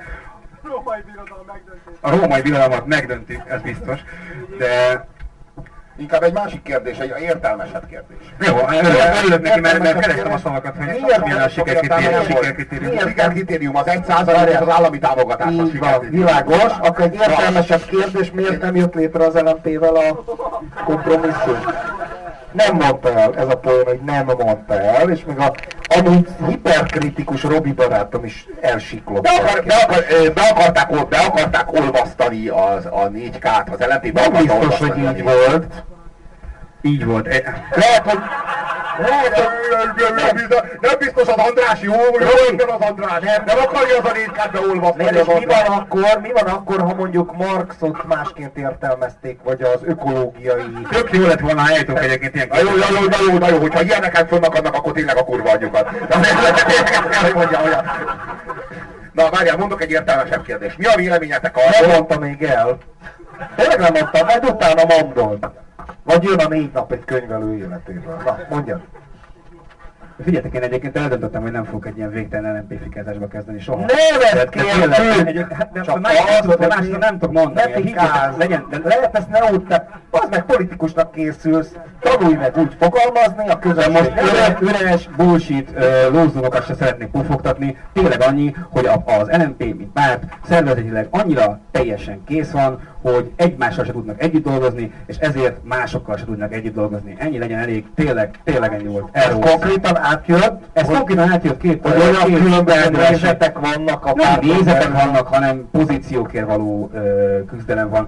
A római birodalmat megdöntjük, ez biztos, de... Inkább egy másik kérdés, egy értelmesebb kérdés. Jó, örülök neki, mert kerestem a szavakat, hogy milyen a sikerkritérium. A sikerkritérium az 1% az állami támogatás. így van, világos. Akkor egy értelmesebb kérdés, miért nem jött létre az LMP-vel a kompromisszum? Nem mondta el, ez a poén, hogy nem mondta el, és még a amúgy hiperkritikus Robi barátom is elsiklott. Be akarták olvasztani a 4K-t, az LMP-be nem biztos, hogy így volt. Így volt. Lehet, hogy nem biztos az András jó az András. Nem akarja az a 4K-t beolvasztani az András. Mi van akkor, ha mondjuk Marxot másként értelmezték, vagy az ökológiai... Tök jó lett volna, állítok egyébként ilyen Jó, hogyha ilyeneket fönnakadnak, akkor tényleg a kurva anyjukat. Na várjál, mondok egy értelmesebb kérdést. Mi a véleményetek arról? Nem mondta még el. Tényleg nem mondtam, majd utána mondod. Vagy jön a 4 nap egy könyvelő életéről. Na, mondjad. Figyeljetek, én egyébként eldöntöttem, hogy nem fogok egy ilyen végtelen LMP-fikázásba kezdeni soha. Nevet kérlek! Csak másra nem tudok mondani. Lehet ezt ne úgy, te az meg politikusnak készülsz, tanulj meg úgy fogalmazni, a közösség. Most üres bullshit lózunokat se szeretnék pufogtatni. Tényleg annyi, hogy az LMP, mint párt, szervezetileg annyira teljesen kész van, hogy egymással se tudnak együtt dolgozni, és ezért másokkal se tudnak együtt dolgozni. Ennyi legyen elég, tényleg ennyi volt. Ez konkrétan átjött? Ez konkrétan átjött két olyan különböző nézetek vannak a pártban. Nem nézetek vannak, hanem pozíciókért való küzdelem van.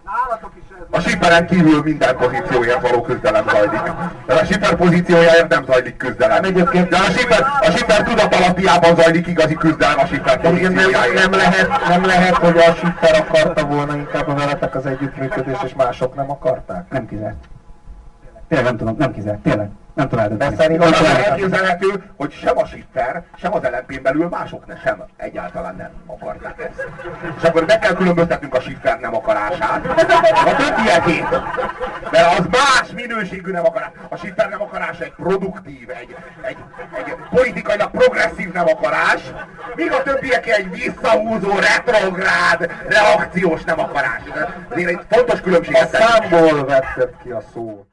A Sipperen kívül minden pozícióért való küzdelem zajlik. De a Sipper pozíciójáért nem zajlik küzdelem. De a Sipper tudatalapjában zajlik igazi küzdelem a Sipper pozíciójáért. Nem lehet, hogy a Sipper akarta volna inkább a veletek az együttműködés, és mások nem akarták? Nem kizárt. Tényleg nem tudom, nem kizárt, tényleg. Nem tudom eldönteni. Szerintem elképzelhető, hogy sem a Sipper, sem az LMP-n belül mások sem egyáltalán nem akarták ezt. És akkor meg kell különböztetnünk a Sipper nem akarását, a többiekét. Mert az más minőségű nem akarás. A Sipper nem akarás egy produktív, egy politikailag progresszív nem akarás, míg a többiek egy visszahúzó, retrográd, reakciós nem akarás. Ezért egy fontos különbséget. A számból vetted ki a szót.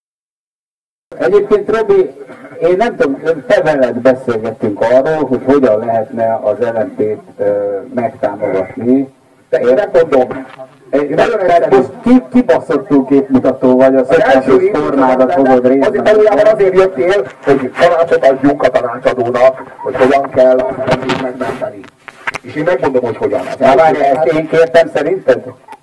Egyébként Robi, én nem tudom, te veled beszélgettünk arról, hogy hogyan lehetne az LMP-t megtámogatni. De én nem mondom. Most kibaszottul képmutató vagy, a szokásos formádat fogod részben. Azért jöttél, hogy tanácsot adjunk a tanácsadónak, hogy hogyan kell a LMP-t megmenteni. És én megmondom, hogy hogyan. Várj, ezt én kértem szerinted?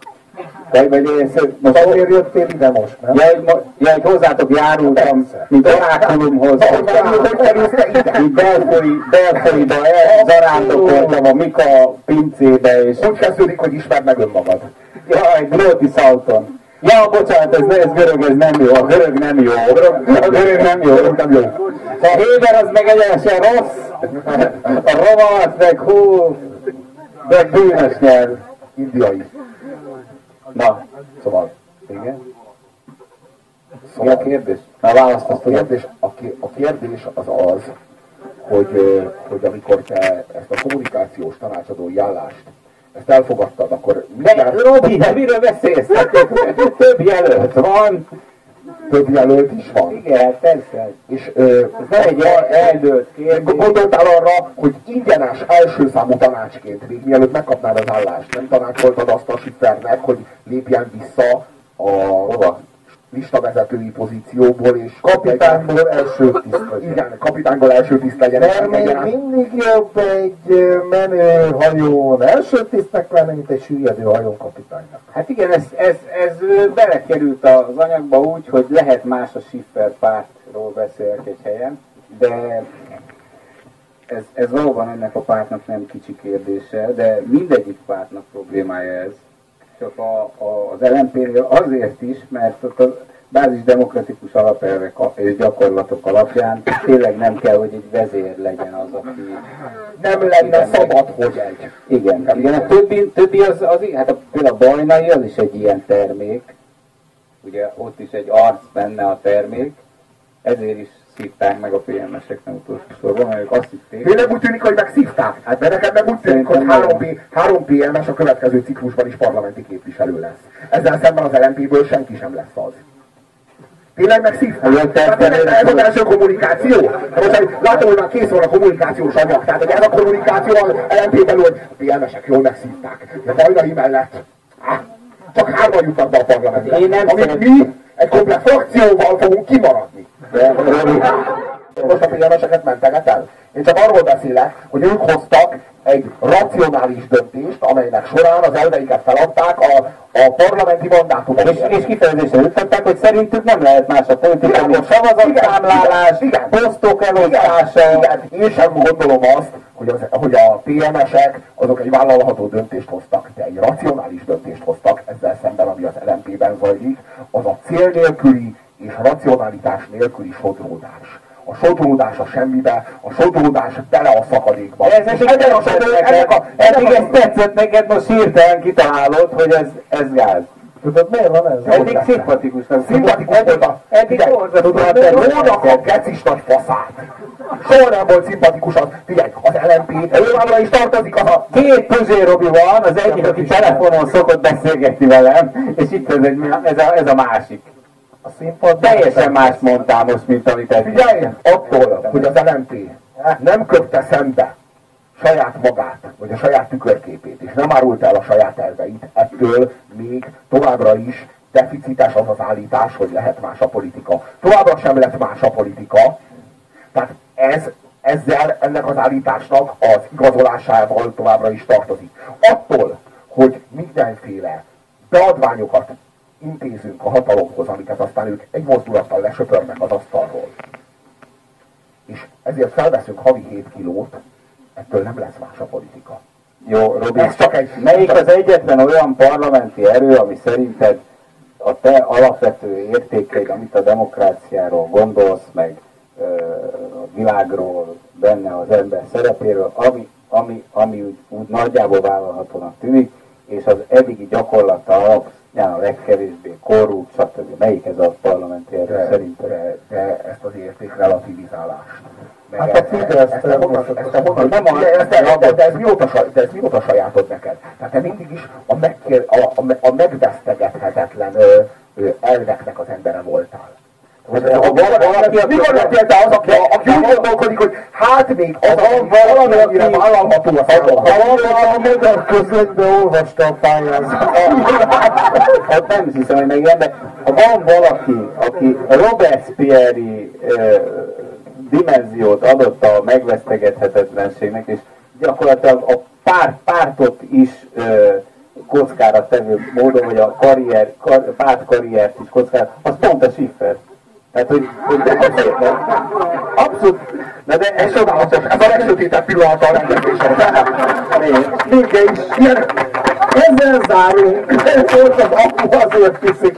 Most azért jöttél ide most, nem? Ja, hogy hozzátok járultam, mint orákulumhoz. Mint belfoliba zarándokoltam a Mika pincébe, és... Úgy kezdődik, hogy ismerd meg önmagad. Jaj, Gróti Szauton. Ja, bocsánat, ez görög, ez nem jó. A görög nem jó. A görög nem jó. A Héber az meg egyenesen rossz. A rovat, meg bűnös nyelv. Indiai. Na, Szóval. igen. Mi a kérdés? Na, választott a kérdés az az, hogy amikor te ezt a kommunikációs tanácsadói állást, ezt elfogadtad, akkor Robi, de miről beszélsz? Több jelölt van. Több jelölt is van. Igen, persze. És ez nem egy eldőlt kérdés. gondoltál arra, hogy ingyenes első számú tanácsként, még mielőtt megkapnád az állást, nem tanácsoltad azt a Sippernek, hogy lépjen vissza a listavezetői pozícióból, és Kapitányból első tiszt legyen. Igen, kapitányból első tiszt legyen. Mert még mindig jobb egy menő hajón első tisztnek lenni, mint egy süllyedő hajón kapitánynak. Hát igen, ez belekerült az anyagba úgy, hogy lehet más a Schiffer pártról beszélek egy helyen, de ez valóban ennek a pártnak nem kicsi kérdése, de mindegyik pártnak problémája ez. Csak az LMP-nél azért is, mert ott a bázis demokratikus alapelvek és gyakorlatok alapján tényleg nem kell, hogy egy vezér legyen az, aki... Nem lenne szabad, hogy egy. Igen, a többi az hát például a Bajnai az is egy ilyen termék. Ugye ott is egy arc benne a termék, ezért is szívták meg a PMS-ek nem utolsó sorban, mert ők azt hitték. Tényleg úgy tűnik, hogy megszívták? Hát mert nekem meg úgy tűnik, hogy 3 PMS a következő ciklusban is parlamenti képviselő lesz. Ezzel szemben az LMP-ből senki sem lesz az. Tényleg megszívták? Ez az első kommunikáció? Most látom, hogy már kész van a kommunikációs anyag, tehát hogy ez a kommunikáció az LMP-ben, hogy a PMS-ek jól megszívták. De Bajnai mellett csak 3 jutnak be a parlamentbe. Amit mi egy komplet frakcióval fogunk kimaradni. Most a PMS-eket menteget el. Én csak arról beszélek, hogy ők hoztak egy racionális döntést, amelynek során az elveiket feladták a parlamenti mandátumokért. És kifejezésre jutották, hogy szerintük nem lehet más a politika, mint szavazatszámlálás, posztok elosztása. Igen. Én sem gondolom azt, hogy a PMS-ek azok egy vállalható döntést hoztak, de egy racionális döntést hoztak ezzel szemben, ami az LMP-ben zajlik, az a cél nélküli és racionalitás nélküli sodródás. A sodródás a semmibe, a sodródás bele a szakadékba. Eddig ez tetszett neked, most hirtelen kitalálod, hogy ez gáz. Tudod, miért van ez? Eddig szimpatikusnak. Szimpatikus volt eddig Jónak a kecis nagy faszát. Soha nem volt szimpatikus az. Figyelj, az LMP, ővállal is tartozik az a... 2 Puzsé Robi van, az egyik, aki telefonon szokott beszélgetni velem, és itt ez a másik. A színpad teljesen más mondtál most, mint amit eddig. Figyelj, attól, hogy az LMP nem köpte szembe saját magát, vagy a saját tükörképét, és nem árult el a saját elveit, ettől még továbbra is deficites az az állítás, hogy lehet más a politika. Továbbra sem lett más a politika, tehát ezzel ennek az állításnak az igazolásával továbbra is tartozik. Attól, hogy mindenféle beadványokat intézünk a hatalomhoz, amiket aztán ők egy mozdulattal lesöpörnek az asztalról. És ezért felveszünk havi 7 kilót, ettől nem lesz más a politika. Jó, Robi, melyik az egyetlen olyan parlamenti erő, ami szerinted a te alapvető értékeid, amit a demokráciáról gondolsz, meg a világról, benne az ember szerepéről, ami úgy nagyjából vállalhatónak tűnik, és az eddigi gyakorlata alapján a legkevésbé korrupt, stb. Melyik ez a parlamenti erő szerinted? De ezt az értékrelativizálást. Hát a Fidesz de ez mióta sajátod neked? Tehát te mindig is a megvesztegethetetlen elveknek az embere voltál. Mikor lettél te az, aki úgy gondolkodik, hogy hát még az valami, amire vállalható a számomra. A magyar közlönyben olvasta a pályázatot. Hát nem hiszem, hogy meg de ha van valaki, aki Robespierre-i dimenziót adott a megvesztegethetetlenségnek, és gyakorlatilag a pártot is kockára tevő módon, vagy a pártkarriert is kockára, az pont a Schiffer. Tehát, hogy abszolút, de ez csodálatos, ez a legsötétebb pillanata a rendezésre. Minke is ilyen, ezzel zárunk, ez volt az apu azért piszik,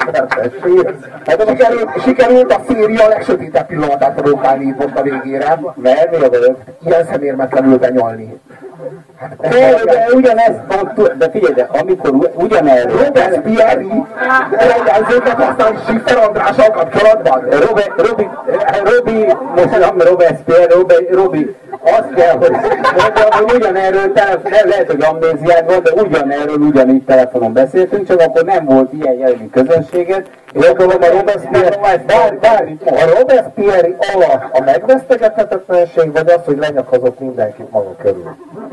sikerült a széria legsötétebb pillanatát rókálni itt most a végére. Mert mi a vagyok? Ilyen szemérmetlenül benyalni. De ugyanezt mondtuk, de figyelj, de amikor ugyanerről... Robespierre-i jelzőket használni Schiffer Andrással kapcsolatban? Robi, most nem Robespierre, Robi, azt kell, hogy mondjam, hogy ugyanerről lehet, hogy amnéziád van, de ugyanerről ugyanígy telefonon beszéltünk, csak akkor nem volt ilyen jellegű közönséget, és akkor a Robespierre alatt a megvesztegethetetlenség, vagy az, hogy lenyakazott mindenkit maga körül?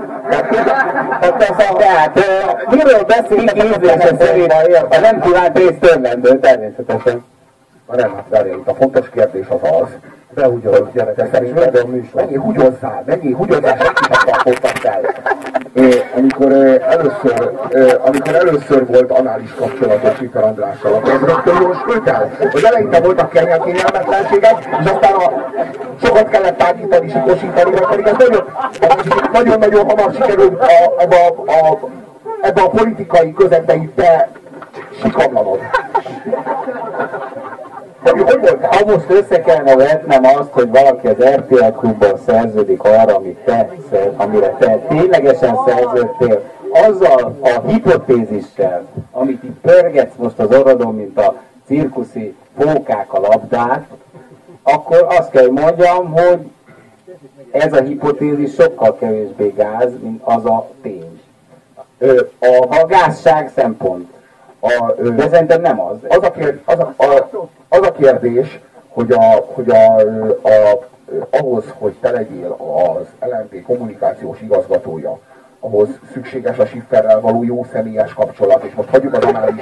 Tehát miről beszélünk ízlése szerint a nem kívánt részt törlendő, természetesen. Nem, hát várjál, itt a fontos kérdés az az, Behugyozott gyerekek, szerinted menjél, hugyozzál, senkinek tartottak fel. Amikor először volt anális kapcsolatos Sitter Andrással, akkor az rögtön jól sült el. Hogy eleinte voltak kényelmetlenségek, és aztán sokat kellett tágítani, sikosítani, vagy pedig ez nagyon-nagyon hamar sikerült ebbe a politikai közegbe itt sikamlanod. Ahhoz össze kellene vetnem azt, hogy valaki az RTL klubban szerződik arra, amire te ténylegesen szerződtél, azzal a hipotézissel, amit itt pörgetsz most az orrodon, mint a cirkuszi fókák a labdát, akkor azt kell mondjam, hogy ez a hipotézis sokkal kevésbé gáz, mint az a tény. A gázság szempont. De szerintem nem az. Az a kérdés, hogy ahhoz, hogy te legyél az LMP kommunikációs igazgatója, ahhoz szükséges a Schifferrel való jó személyes kapcsolat, és most hagyjuk az anális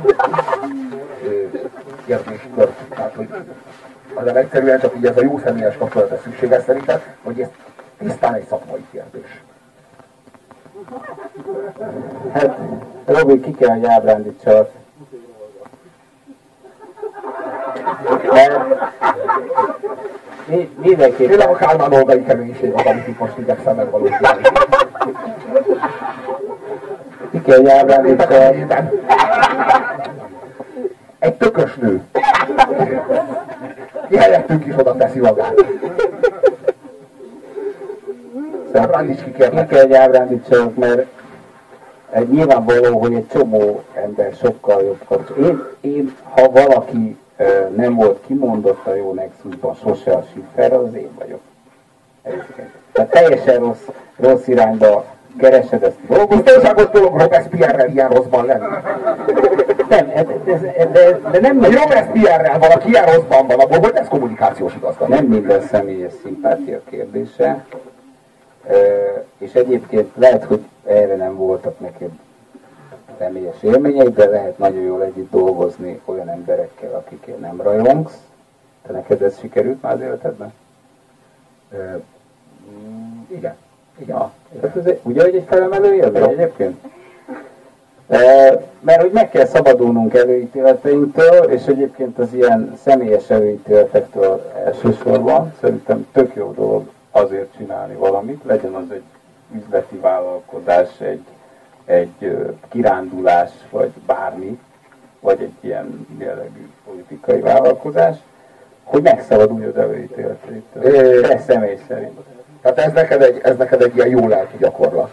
kérdéskört. Tehát, hogy hanem egyszerűen csak így ez a jó személyes kapcsolat ez szükséges szerinted, vagy ez tisztán egy szakmai kérdés? Hát, Robi, ki kell, hogy ábrándítsa. Mindenképpen. Tényleg a Kálmán Olgai keménység az, amit itt most igyekszem megvalósítani. Ki kell, hogy ábrándítsa. Egy tökös nő. Mi helyettünk is oda teszi magát. Ábrándíts ki kérlek. Ki kell, hogy ábrándítsanak, mert nyilvánvaló, hogy egy csomó ember sokkal jobb kapcsolat. Én, ha valaki nem volt kimondottan jó Nexusban sose a Schiffer, az én vagyok. Tehát teljesen rossz irányba keresed ezt a dolgot. Biztonságos dolog Robespierre-rel ilyen rosszban lenni. Nem, de nem... Hogy Robespierre-rel valaki ilyen rosszban van, abból hogy ez kommunikációs igazgató? Nem minden személyes szimpátia kérdése. És egyébként lehet, hogy erre nem voltak neked személyes élményeid, de lehet nagyon jól együtt dolgozni olyan emberekkel, akikért nem rajongsz. Te neked ez sikerült már az életedben? Igen. Ja, ugye, hogy egy felemelő élmény egyébként? Mert hogy meg kell szabadulnunk előítéleteinktől, és egyébként az ilyen személyes előítéletektől elsősorban szerintem tök jó dolog azért csinálni valamit, legyen az egy üzleti vállalkozás, egy kirándulás, vagy bármi, vagy egy ilyen jellegű politikai vállalkozás, hogy megszabadulj az előítéleteitől. Te személy szerint. Tehát ez neked egy ilyen jó lelki gyakorlat.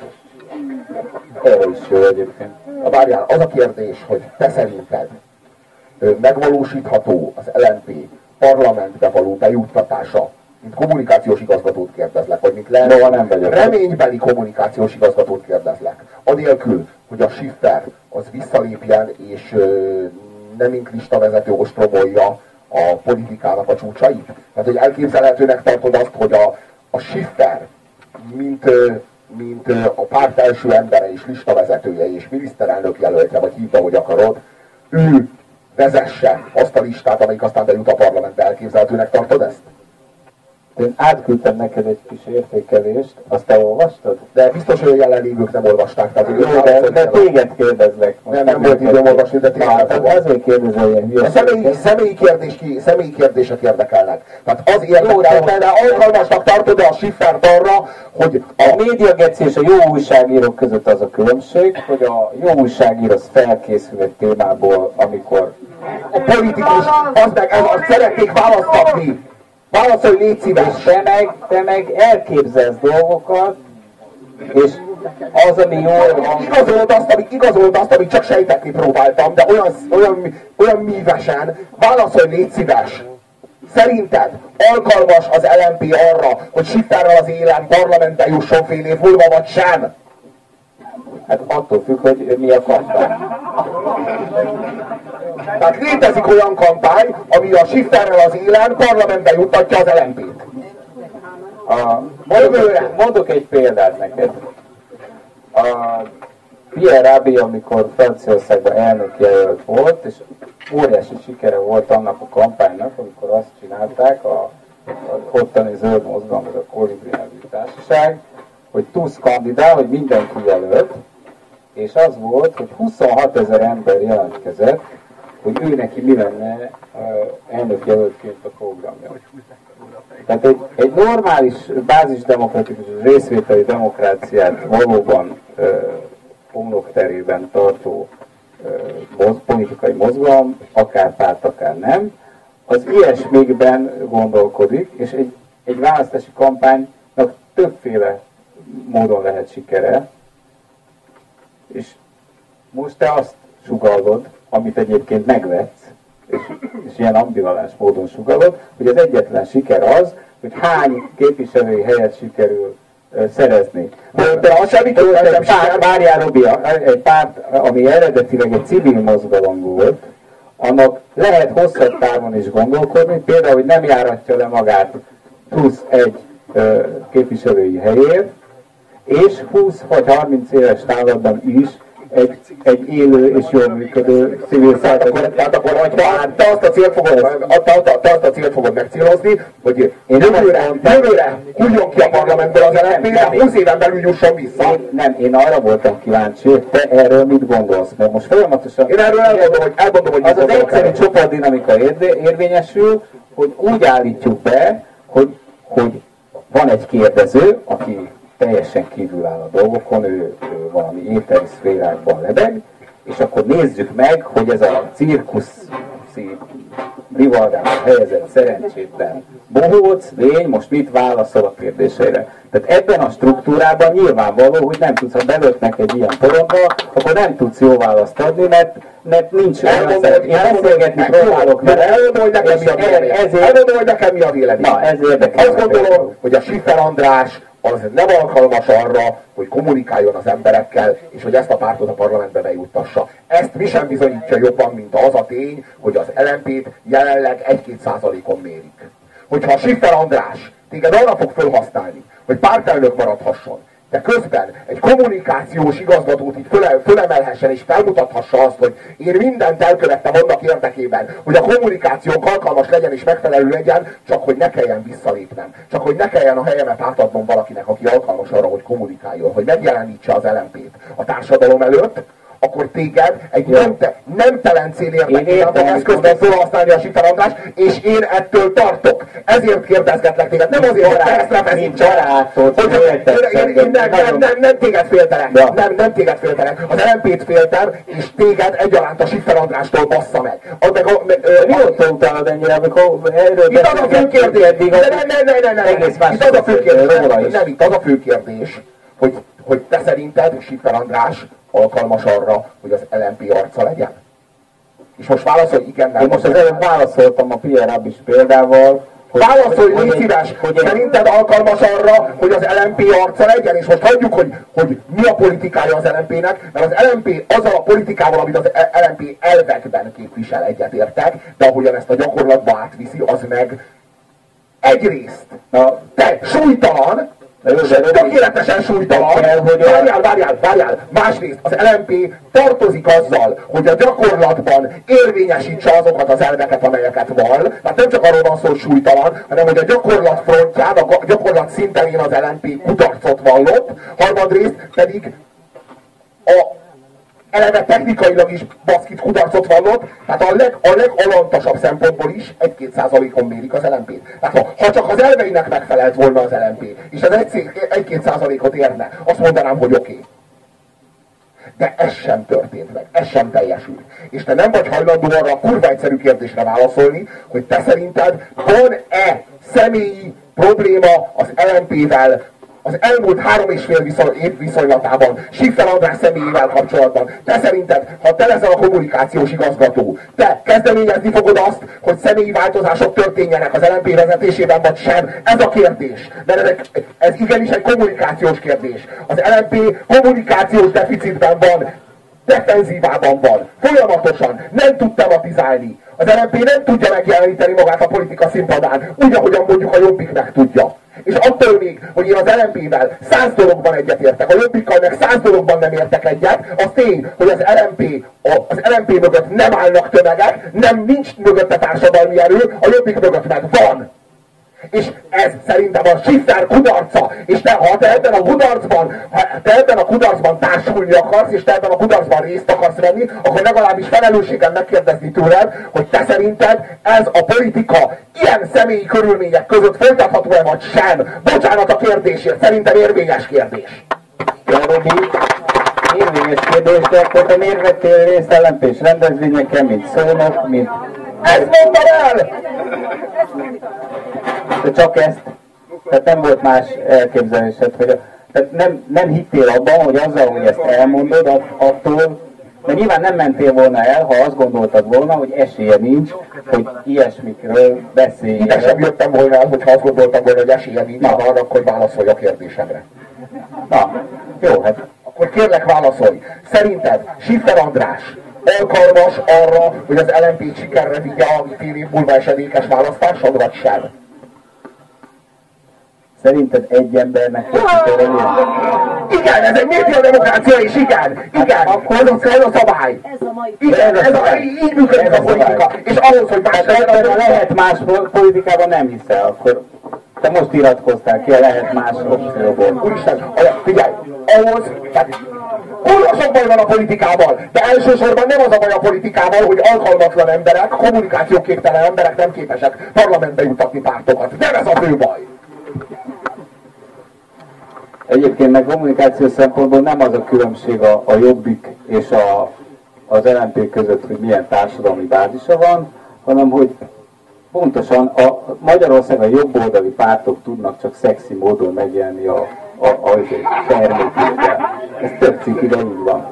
Erre is jó egyébként. Várjál, az a kérdés, hogy te szerinted megvalósítható az LMP parlamentbe való bejuttatása, mint kommunikációs igazgatót kérdezlek, vagy mint reménybeli kommunikációs igazgatót kérdezlek. Anélkül, hogy a Schiffer az visszalépjen, és nem mint listavezető ostromolja a politikának a csúcsait. Tehát, hogy elképzelhetőnek tartod azt, hogy a Schiffer, mint a párt első embere és listavezetője és miniszterelnök jelöltje, vagy hívta, hogy akarod, ő vezesse azt a listát, amelyik aztán bejut a parlamentbe. Elképzelhetőnek tartod ezt? Én átküldtem neked egy kis értékelést, azt te olvastad? De biztos, hogy a jelenlévők nem olvasták. Tehát, jó, de téged kérdezlek. Nem volt időm olvasni, de téged. Azért kérdezel ilyen hülyeséget. Személyi kérdések érdekelnek. Tehát az érdekelne, alkalmasnak tartod-e a Schiffert arra, hogy a médiageci és a jó újságírók között az a különbség, hogy a jó újságíró az felkészül egy témából, amikor a politikus, azt szeretnék választatni. Válaszolj, légy szíves! Te meg elképzelsz dolgokat, és az, ami jól van... Igazold azt, amit csak sejtetni próbáltam, de olyan mívesen. Válaszolj, légy szíves! Szerinted alkalmas az LMP arra, hogy Schifferrel az élen parlamentben jusson fél év múlva, vagy sem? Hát attól függ, hogy mi a kampány. Tehát létezik olyan kampány, ami a Schifferrel az élen parlamentben juttatja az LMP-t. Mondok egy példát neked. Pierre Rabhi, amikor Franciaországban elnökjelölt volt, és óriási sikere volt annak a kampánynak, amikor azt csinálták a ottani zöld mozgalom, az a Kolibri nevű társaság, hogy Tusk kandidál, hogy mindenki jelölt, és az volt, hogy 26 000 ember jelentkezett, hogy ő neki mi lenne elnökjelöltként a programja. Tehát egy normális, bázisdemokratikus részvételi demokráciát valóban homlokterében tartó politikai mozgalom, akár párt, akár nem, az ilyesmikben gondolkodik, és egy választási kampánynak többféle módon lehet sikere, és most te azt sugallod, amit egyébként megvetsz, és ilyen ambivalens módon sugallod, hogy az egyetlen siker az, hogy hány képviselői helyet sikerül szerezni. De az sem várjál, Robi, egy párt, ami eredetileg egy civil mozgalom volt, annak lehet hosszabb távon is gondolkodni, például, hogy nem járatja le magát plusz egy képviselői helyért, és 20 vagy 30 éves távlatban is egy élő és jól működő civil szervezet. Tehát akkor te azt a célt fogod megcélozni, hogy jövőre hújjon ki a parlamentből az LNP, de 20 éven belül jusson vissza. Én arra voltam kíváncsi, hogy te erről mit gondolsz, mert most folyamatosan... Én erről elmondom, hogy az az egyszerű csoportdinamika érvényesül, hogy úgy állítjuk be, hogy van egy kérdező, aki teljesen kívül áll a dolgokon, ő valami éteri szférákban lebeg, és akkor nézzük meg, hogy ez a cirkuszi rivaldában helyezett szerencsétlen bohóc lény most mit válaszol a kérdéseire. Tehát ebben a struktúrában nyilvánvaló, hogy nem tudsz, ha belöknek egy ilyen porondba, akkor nem tudsz jó választ adni, mert nincs olyan szerep. Én beszélgetni próbálok vele. Elmondom, hogy nekem mi a vélemény. Na, ez érdekes. Azt gondolom, hogy a Schiffer András az nem alkalmas arra, hogy kommunikáljon az emberekkel, és hogy ezt a pártot a parlamentbe bejuttassa. Ezt mi sem bizonyítja jobban, mint az a tény, hogy az LMP-t jelenleg 1-2%-on mérik. Hogyha a Schiffer András téged arra fog felhasználni, hogy pártelnök maradhasson, de közben egy kommunikációs igazgatót itt fölemelhessen és felmutathassa azt, hogy én mindent elkövettem annak érdekében, hogy a kommunikációnk alkalmas legyen és megfelelő legyen, csak hogy ne kelljen visszalépnem. Csak hogy ne kelljen a helyemet átadnom valakinek, aki alkalmas arra, hogy kommunikáljon, hogy megjelenítse az LMP-t a társadalom előtt, akkor téged egy nemtelen cél érdekében fog eszközben felhasználni a Schiffer András, és én ettől tartok. Ezért kérdezgetlek téged, nem azért, hogy te ezt refeszítsd. Nem téged féltelek. Nem téged féltelek. Az LMP-t féltem, és téged egyaránt a Schiffer Andrástól bassza meg. Mióta utálod ennyire, amikor erről itt az a fő kérdés. Itt az a fő kérdés, hogy te szerinted Schiffer András alkalmas arra, hogy az LMP arca legyen? És most válaszolj igen, nem. Én most az előbb válaszoltam a Pierre Rabis példával. Válaszolj, légy szíves! Szerinted alkalmas arra, hogy az LMP arca legyen? És most hagyjuk, hogy mi a politikája az LMP-nek, mert az LMP azzal a politikával, amit az LMP elvekben képvisel, egyetértek, de ahogyan ezt a gyakorlatba átviszi, az meg egyrészt te súlytalan, tökéletesen súlytalan. Várjál. Másrészt az LMP tartozik azzal, hogy a gyakorlatban érvényesítse azokat az elveket, amelyeket val. Tehát nem csak arról van szó, hogy súlytalan, hanem hogy a gyakorlat frontján, a gyakorlat szinterén az LMP kudarcot vallott, harmadrészt pedig eleve technikailag is baszkit kudarcot vallott, tehát a legalantasabb szempontból is 1-2%-on mérik az LMP-t. Tehát ha csak az elveinek megfelelt volna az LMP, és ez 1-2%-ot érne, azt mondanám, hogy oké. De ez sem történt meg, ez sem teljesült. És te nem vagy hajlandó arra a kurva egyszerű kérdésre válaszolni, hogy te szerinted van-e személyi probléma az LMP-vel, az elmúlt 3,5 év viszonylatában, Schiffer András személyével kapcsolatban. Te szerinted, ha te leszel a kommunikációs igazgató, te kezdeményezni fogod azt, hogy személyi változások történjenek az LMP vezetésében, vagy sem? Ez a kérdés. Mert ez igenis egy kommunikációs kérdés. Az LMP kommunikációs deficitben van, defenzívában van, folyamatosan, nem tud tematizálni. Az LMP nem tudja megjeleníteni magát a politika színpadán, úgy, ahogyan mondjuk a Jobbik meg tudja. És attól még, hogy én az LMP-vel 100 dologban egyetértek, a Jobbikkal meg 100 dologban nem értek egyet, az tény, hogy az LMP mögött nem állnak tömegek, nincs mögötte társadalmi erő, a Jobbik mögött meg van. És ez szerintem a Schiffer kudarca. És ha te ebben a kudarcban társulni akarsz, és te ebben a kudarcban részt akarsz venni, akkor legalábbis felelősséggel megkérdezni tőled, hogy te szerinted ez a politika ilyen személyi körülmények között folytatható-e vagy sem. Bocsánat a kérdésért, szerintem érvényes kérdés. Érvényes kérdés, de akkor te miért vettél részt LMP-s rendezvényeken, mint szónok, mint... Ezt mondtam el! De csak ezt? Tehát nem volt más elképzelésed, hogy... Tehát nem hittél abban, hogy azzal, hogy ezt elmondod, attól... De nyilván nem mentél volna el, ha azt gondoltad volna, hogy esélye nincs, hogy ilyesmikről beszélj. Ide sem jöttem volna el, hogyha azt gondoltam volna, hogy esélye nincs arra, hogy válaszolj a kérdésemre. Na, jó, hát... Akkor kérlek válaszolj. Szerinted Schiffer András alkalmas arra, hogy az LMP-t sikerre vigye a fél év múlva esedékes választáson, vagy sem? Szerinted egy embernek hogy igen, ez egy médiademokrácia, és igen, akkor ez a szabály. Igen, így működik a politika. És ahhoz, hogy más lehet más politikában nem hiszel, akkor te most iratkoztál ki, lehet más opcióból. Úristen, figyelj, ahhoz, kurva sok baj van a politikával, de elsősorban nem az a baj a politikával, hogy alkalmatlan emberek, kommunikációképtelen emberek nem képesek parlamentbe jutatni pártokat. Nem ez a fő baj. Egyébként meg kommunikáció szempontból nem az a különbség a Jobbik és az LMP között, hogy milyen társadalmi bázisa van, hanem hogy pontosan Magyarországon a jobboldali pártok tudnak csak szexi módon megjelenni a termékükkel. Ez több cikkig úgy van.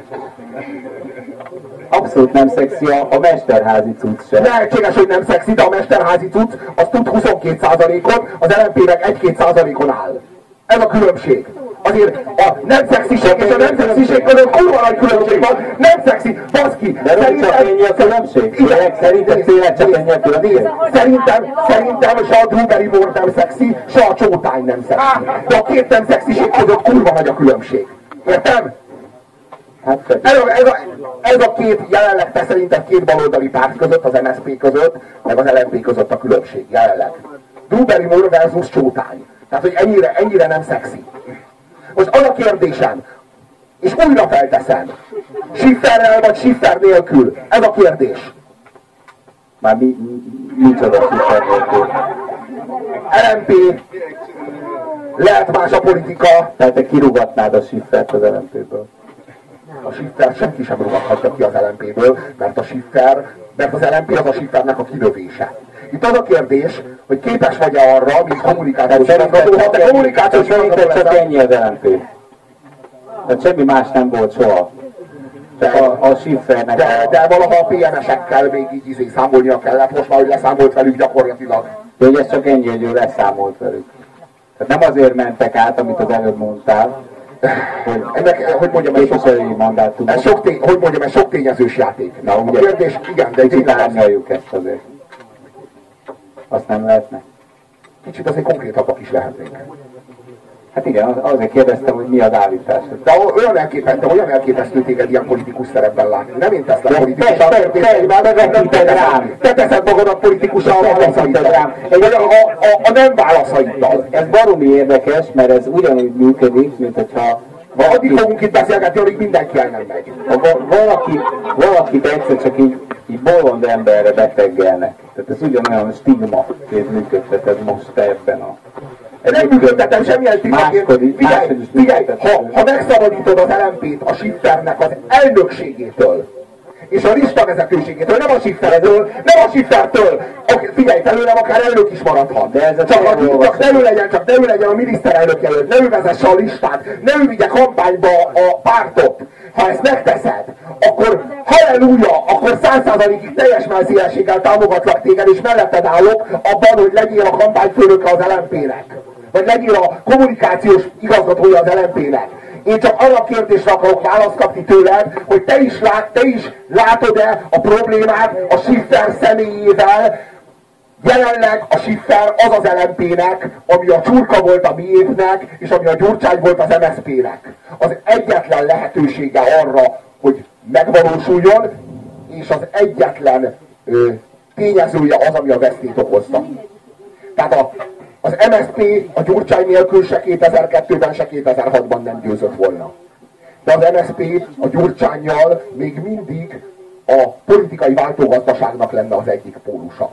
Abszolút nem szexi a Mesterházi cucc sem. Lehetséges, hogy nem szexi, de a Mesterházi cucc az tud 22%-on, az LMP-nek 1-2%-on áll. Ez a különbség. Azért a nem szexiség és a nem szexiség között kurva nagy különbség van. Nem szexi, baszki. De csak ennyi a különbség? Szerinted tényleg csak ennyi a különbség? Szerintem se a Drew Barrymore nem szexi, se a Csótány nem szexi. De a két nem szexiség között kurva nagy a különbség. Értem? Hát, ez a két, jelenleg te szerinted két baloldali párt között, az MSZP között, meg az LMP között a különbség, jelenleg. Drew Barrymore versus Csótány. Tehát, hogy ennyire nem szexi. Most az a kérdésem, és újra felteszem, Schifferrel vagy Schiffer nélkül? Ez a kérdés. Már micsoda Schiffer nélkül? LMP, lehet más a politika. Tehát te kirúgatnád a Schiffert az LMP-ből? A Schiffer senki sem rúgathatja ki az LMP-ből, mert az LMP az a Schiffernek a kilövése. Itt az a kérdés, hogy képes vagy-e arra, mint kommunikációs igazgató, ha te kommunikációs igazgató csak ennyi az LMP. Tehát semmi más nem volt soha. Csak a Schiffernek de valaha a PMS-ekkel még így számolnia kellett, most már, hogy leszámolt velük gyakorlatilag. De hogy ez csak ennyi, hogy ő leszámolt velük. Tehát nem azért mentek át, amit az előbb mondtál, ez sok tényezős játék. Na, ugye, a kérdés, igen, de kicsit árnyaljuk ezt azért. Azt nem lehetne? Kicsit azért konkrétabbak is lehetnénk. Hát igen, azért kérdeztem, hogy mi az állítás. De olyan elképesztő téged ilyen politikus szerepben látni. Nem én teszlek politikussal. Te teszed magadat politikussal a válaszaiddal. A nem válaszaiddal. Ez baromi érdekes, mert ez ugyanúgy működik, mint hogyha... Addig fogunk itt beszélgetni, amíg mindenki el nem megy. Valakit egyszer csak így bolond emberre beteggelnek. Tehát ez ugyanolyan stigmaként működteted most te ebben a... Nem működtetem semmilyen stigmaként. Figyelj, ha megszabadítod az LMP-t a Schiffernek az elnökségétől, és a listavezetőségétől, nem a Schiffertől, figyelj, felőlem akár elnök is maradhat. De ez csak ne ő legyen a miniszterelnök jelölt, ne ő vezesse a listát, ne ő vigye kampányba a pártot. Ha ezt megteszed, akkor halleluja, akkor 100%-ig teljes mellszélességgel támogatlak téged, és melletted állok abban, hogy legyél a kampányfőnöke az LMP-nek. Vagy legyél a kommunikációs igazgatója az LMP-nek. Én csak arra a kérdésre akarok választ kapni tőled, hogy te is látod-e a problémát a Schiffer személyével. Jelenleg a Schiffer az az LMP-nek, ami a csurka volt a miénknek, és ami a Gyurcsány volt az MSZP-nek. Az egyetlen lehetősége arra, hogy megvalósuljon, és az egyetlen tényezője az, ami a vesztét okozta. Tehát az MSZP a Gyurcsány nélkül se 2002-ben, se 2006-ban nem győzött volna. De az MSZP a Gyurcsánnyal még mindig a politikai váltógazdaságnak lenne az egyik pólusa.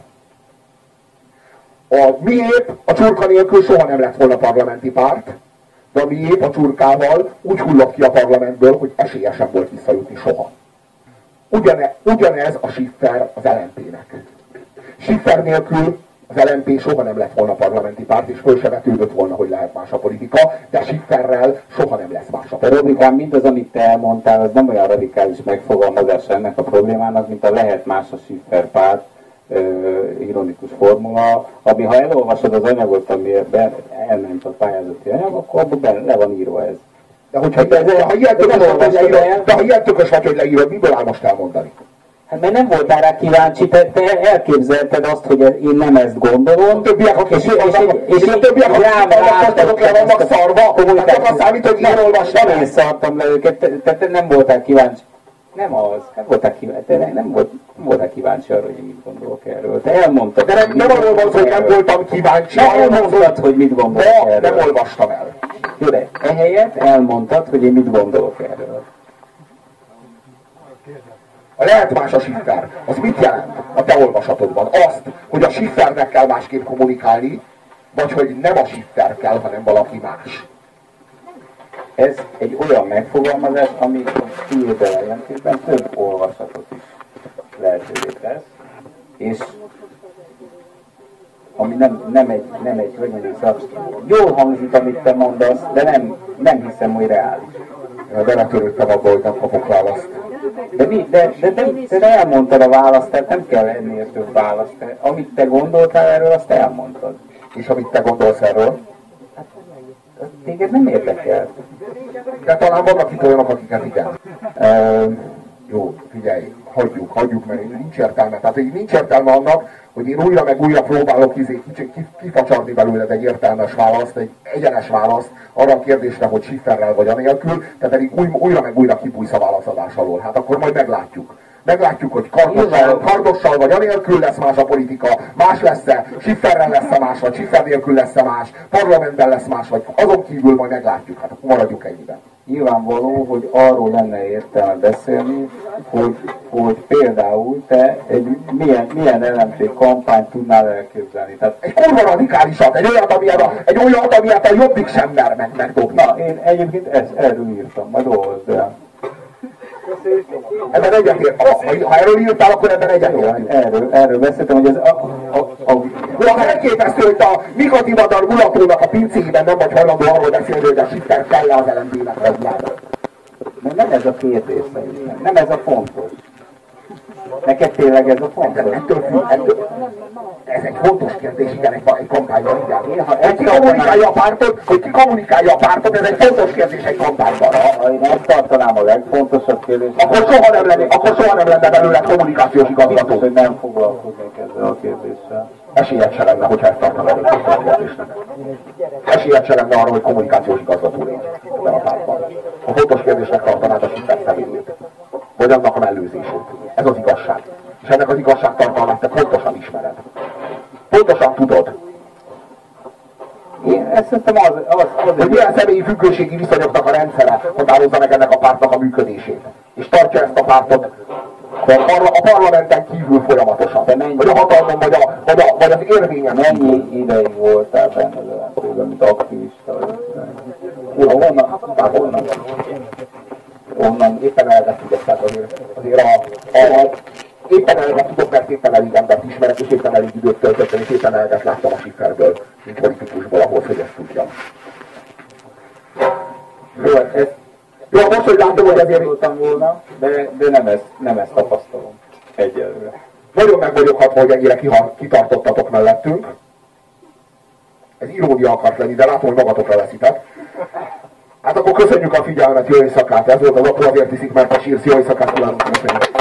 A miép a Csurka nélkül soha nem lett volna parlamenti párt, de a miép a Csurkával úgy hullott ki a parlamentből, hogy esélye sem volt visszajutni soha. Ugyanez a Schiffer az LMP-nek. Schiffer nélkül az LMP soha nem lett volna parlamenti párt, és föl se vetődött volna, hogy lehet más a politika, de Schifferrel soha nem lesz más a politika. Robikám, mindaz, amit te elmondtál, az nem olyan radikális megfogalmazás ennek a problémának, mint a lehet más a Schiffer párt, ironikus formula, ami ha elolvasod az anyagot, amiben elment a pályázati anyag, akkor abban le van írva ez. De ha ilyen tökös vagy, hogy leírod, miből áll most elmondani? Hát mert nem voltál rá kíváncsi, te elképzelted azt, hogy én nem ezt gondolom, és a többiek olvastak le vannak szarva, hát az számít, hogy én olvastam. Nem én szartam le őket, te nem voltál kíváncsi. Nem az, nem voltál kíváncsi arra, hogy én mit gondolok erről. Te elmondtad. De nem arról van szó, hogy nem voltam kíváncsi. Elmondtad, hogy mit gondolok erről. Nem olvastam el. Jó, de ehelyett elmondtad, hogy én mit gondolok erről. A lehet más a Schiffer. Az mit jelent a te olvasatodban? Azt, hogy a Schiffernek kell másképp kommunikálni, vagy hogy nem a Schiffer kell, hanem valaki más. Ez egy olyan megfogalmazás, ami a fiú bejelentésben több olvasatot is lehetővé tesz, és ami nem egy hogy mondjuk, jól hangzik, amit te mondasz, de nem hiszem, hogy reális. Beletörődtem abba, hogy nem kapok választ. De elmondtad a választ, tehát nem kell ennél több választ. Amit te gondoltál erről, azt elmondtad. És amit te gondolsz erről? Téged nem érdekel. De talán vannak itt olyanok, akiket igen. Jó, figyelj, hagyjuk, mert nincs értelme. Tehát így nincs értelme annak, hogy én újra meg újra próbálok kifacsarni belőled egy értelmes választ, egy egyenes választ arra a kérdésre, hogy Schifferrel vagy anélkül, te pedig újra meg újra kibújsz a válaszadás alól. Hát akkor majd meglátjuk. Meglátjuk, hogy kardossal vagy anélkül lesz más a politika, más lesz-e, Schifferrel lesz-e más, vagy Schiffer nélkül lesz-e más, parlamentben lesz más, vagy azon kívül majd meglátjuk. Hát akkor maradjunk ennyiben. Nyilvánvaló, hogy arról lenne értelme beszélni, hogy például te egy milyen LMP kampányt tudnál elképzelni. Tehát, egy kurva radikálisat, egy olyat, amilyet a Jobbik sem mer megdobni. Na, én egyébként erről írtam, majd olvasd el. Ebben egyetért. Ha erről írtál, akkor ebben egyetért. Erről beszéltem, hogy ez az elképesztő, hogy a Mikati Madar mulatónak a pincéjében nem vagy hajlandó arról beszélni, hogy a Schiffer kell-e az LMP-nek vagy nem ez a kérdés szerintem. Nem ez a fontos. Neked tényleg ez a fontos? Ez egy fontos kérdés, igen, egy kampányban, igen. Hogy ki kommunikálja a pártot, ez egy fontos kérdés egy kampányban. Ha én ezt tartanám a legfontosabb kérdés, akkor soha nem lenne belőle kommunikációs igazgató. hogy nem foglalkoznék ezzel a kérdéssel. Esélyed se lenne, hogyha ezt tartanád egy fontos kérdésnek. Esélyed se lenne arra, hogy kommunikációs igazgató légy ebben a pártban. A fontos kérdésnek tartanád a Schiffer személyét. Vagy annak a mellőzését. Ez az igazság. És ennek az igazságtartalmát te pontosan ismered. Pontosan tudod. Én ezt hiszem hogy milyen személyi függőségi viszonyoknak a rendszere határozza meg ennek a pártnak a működését. És tartja ezt a pártot a parlamenten kívül folyamatosan. Vagy a hatalmon, vagy az érvényen. Mennyi ideig voltál benne az mint aktivista? Onnan éppen elvettudok, tehát azért éppen elvetudok, mert éppen elég embert ismerek, és éppen elég időt töltöttem, és éppen eleget láttam a Schifferből, mint politikusból ahhoz, hogy ezt tudjam. Jó, most, hogy látom, hogy ezért voltam volna, de nem ezt tapasztalom egyelőre. Nagyon meg vagyok hatva, hogy ennyire kitartottatok mellettünk. Ez irónia akart lenni, de látom, hogy magatokra leszitek. Hát akkor köszönjük a figyelmet, jó éjszakát! Ez volt az Akkor azért iszik, mert a sírsz, jó éjszakát kívánok!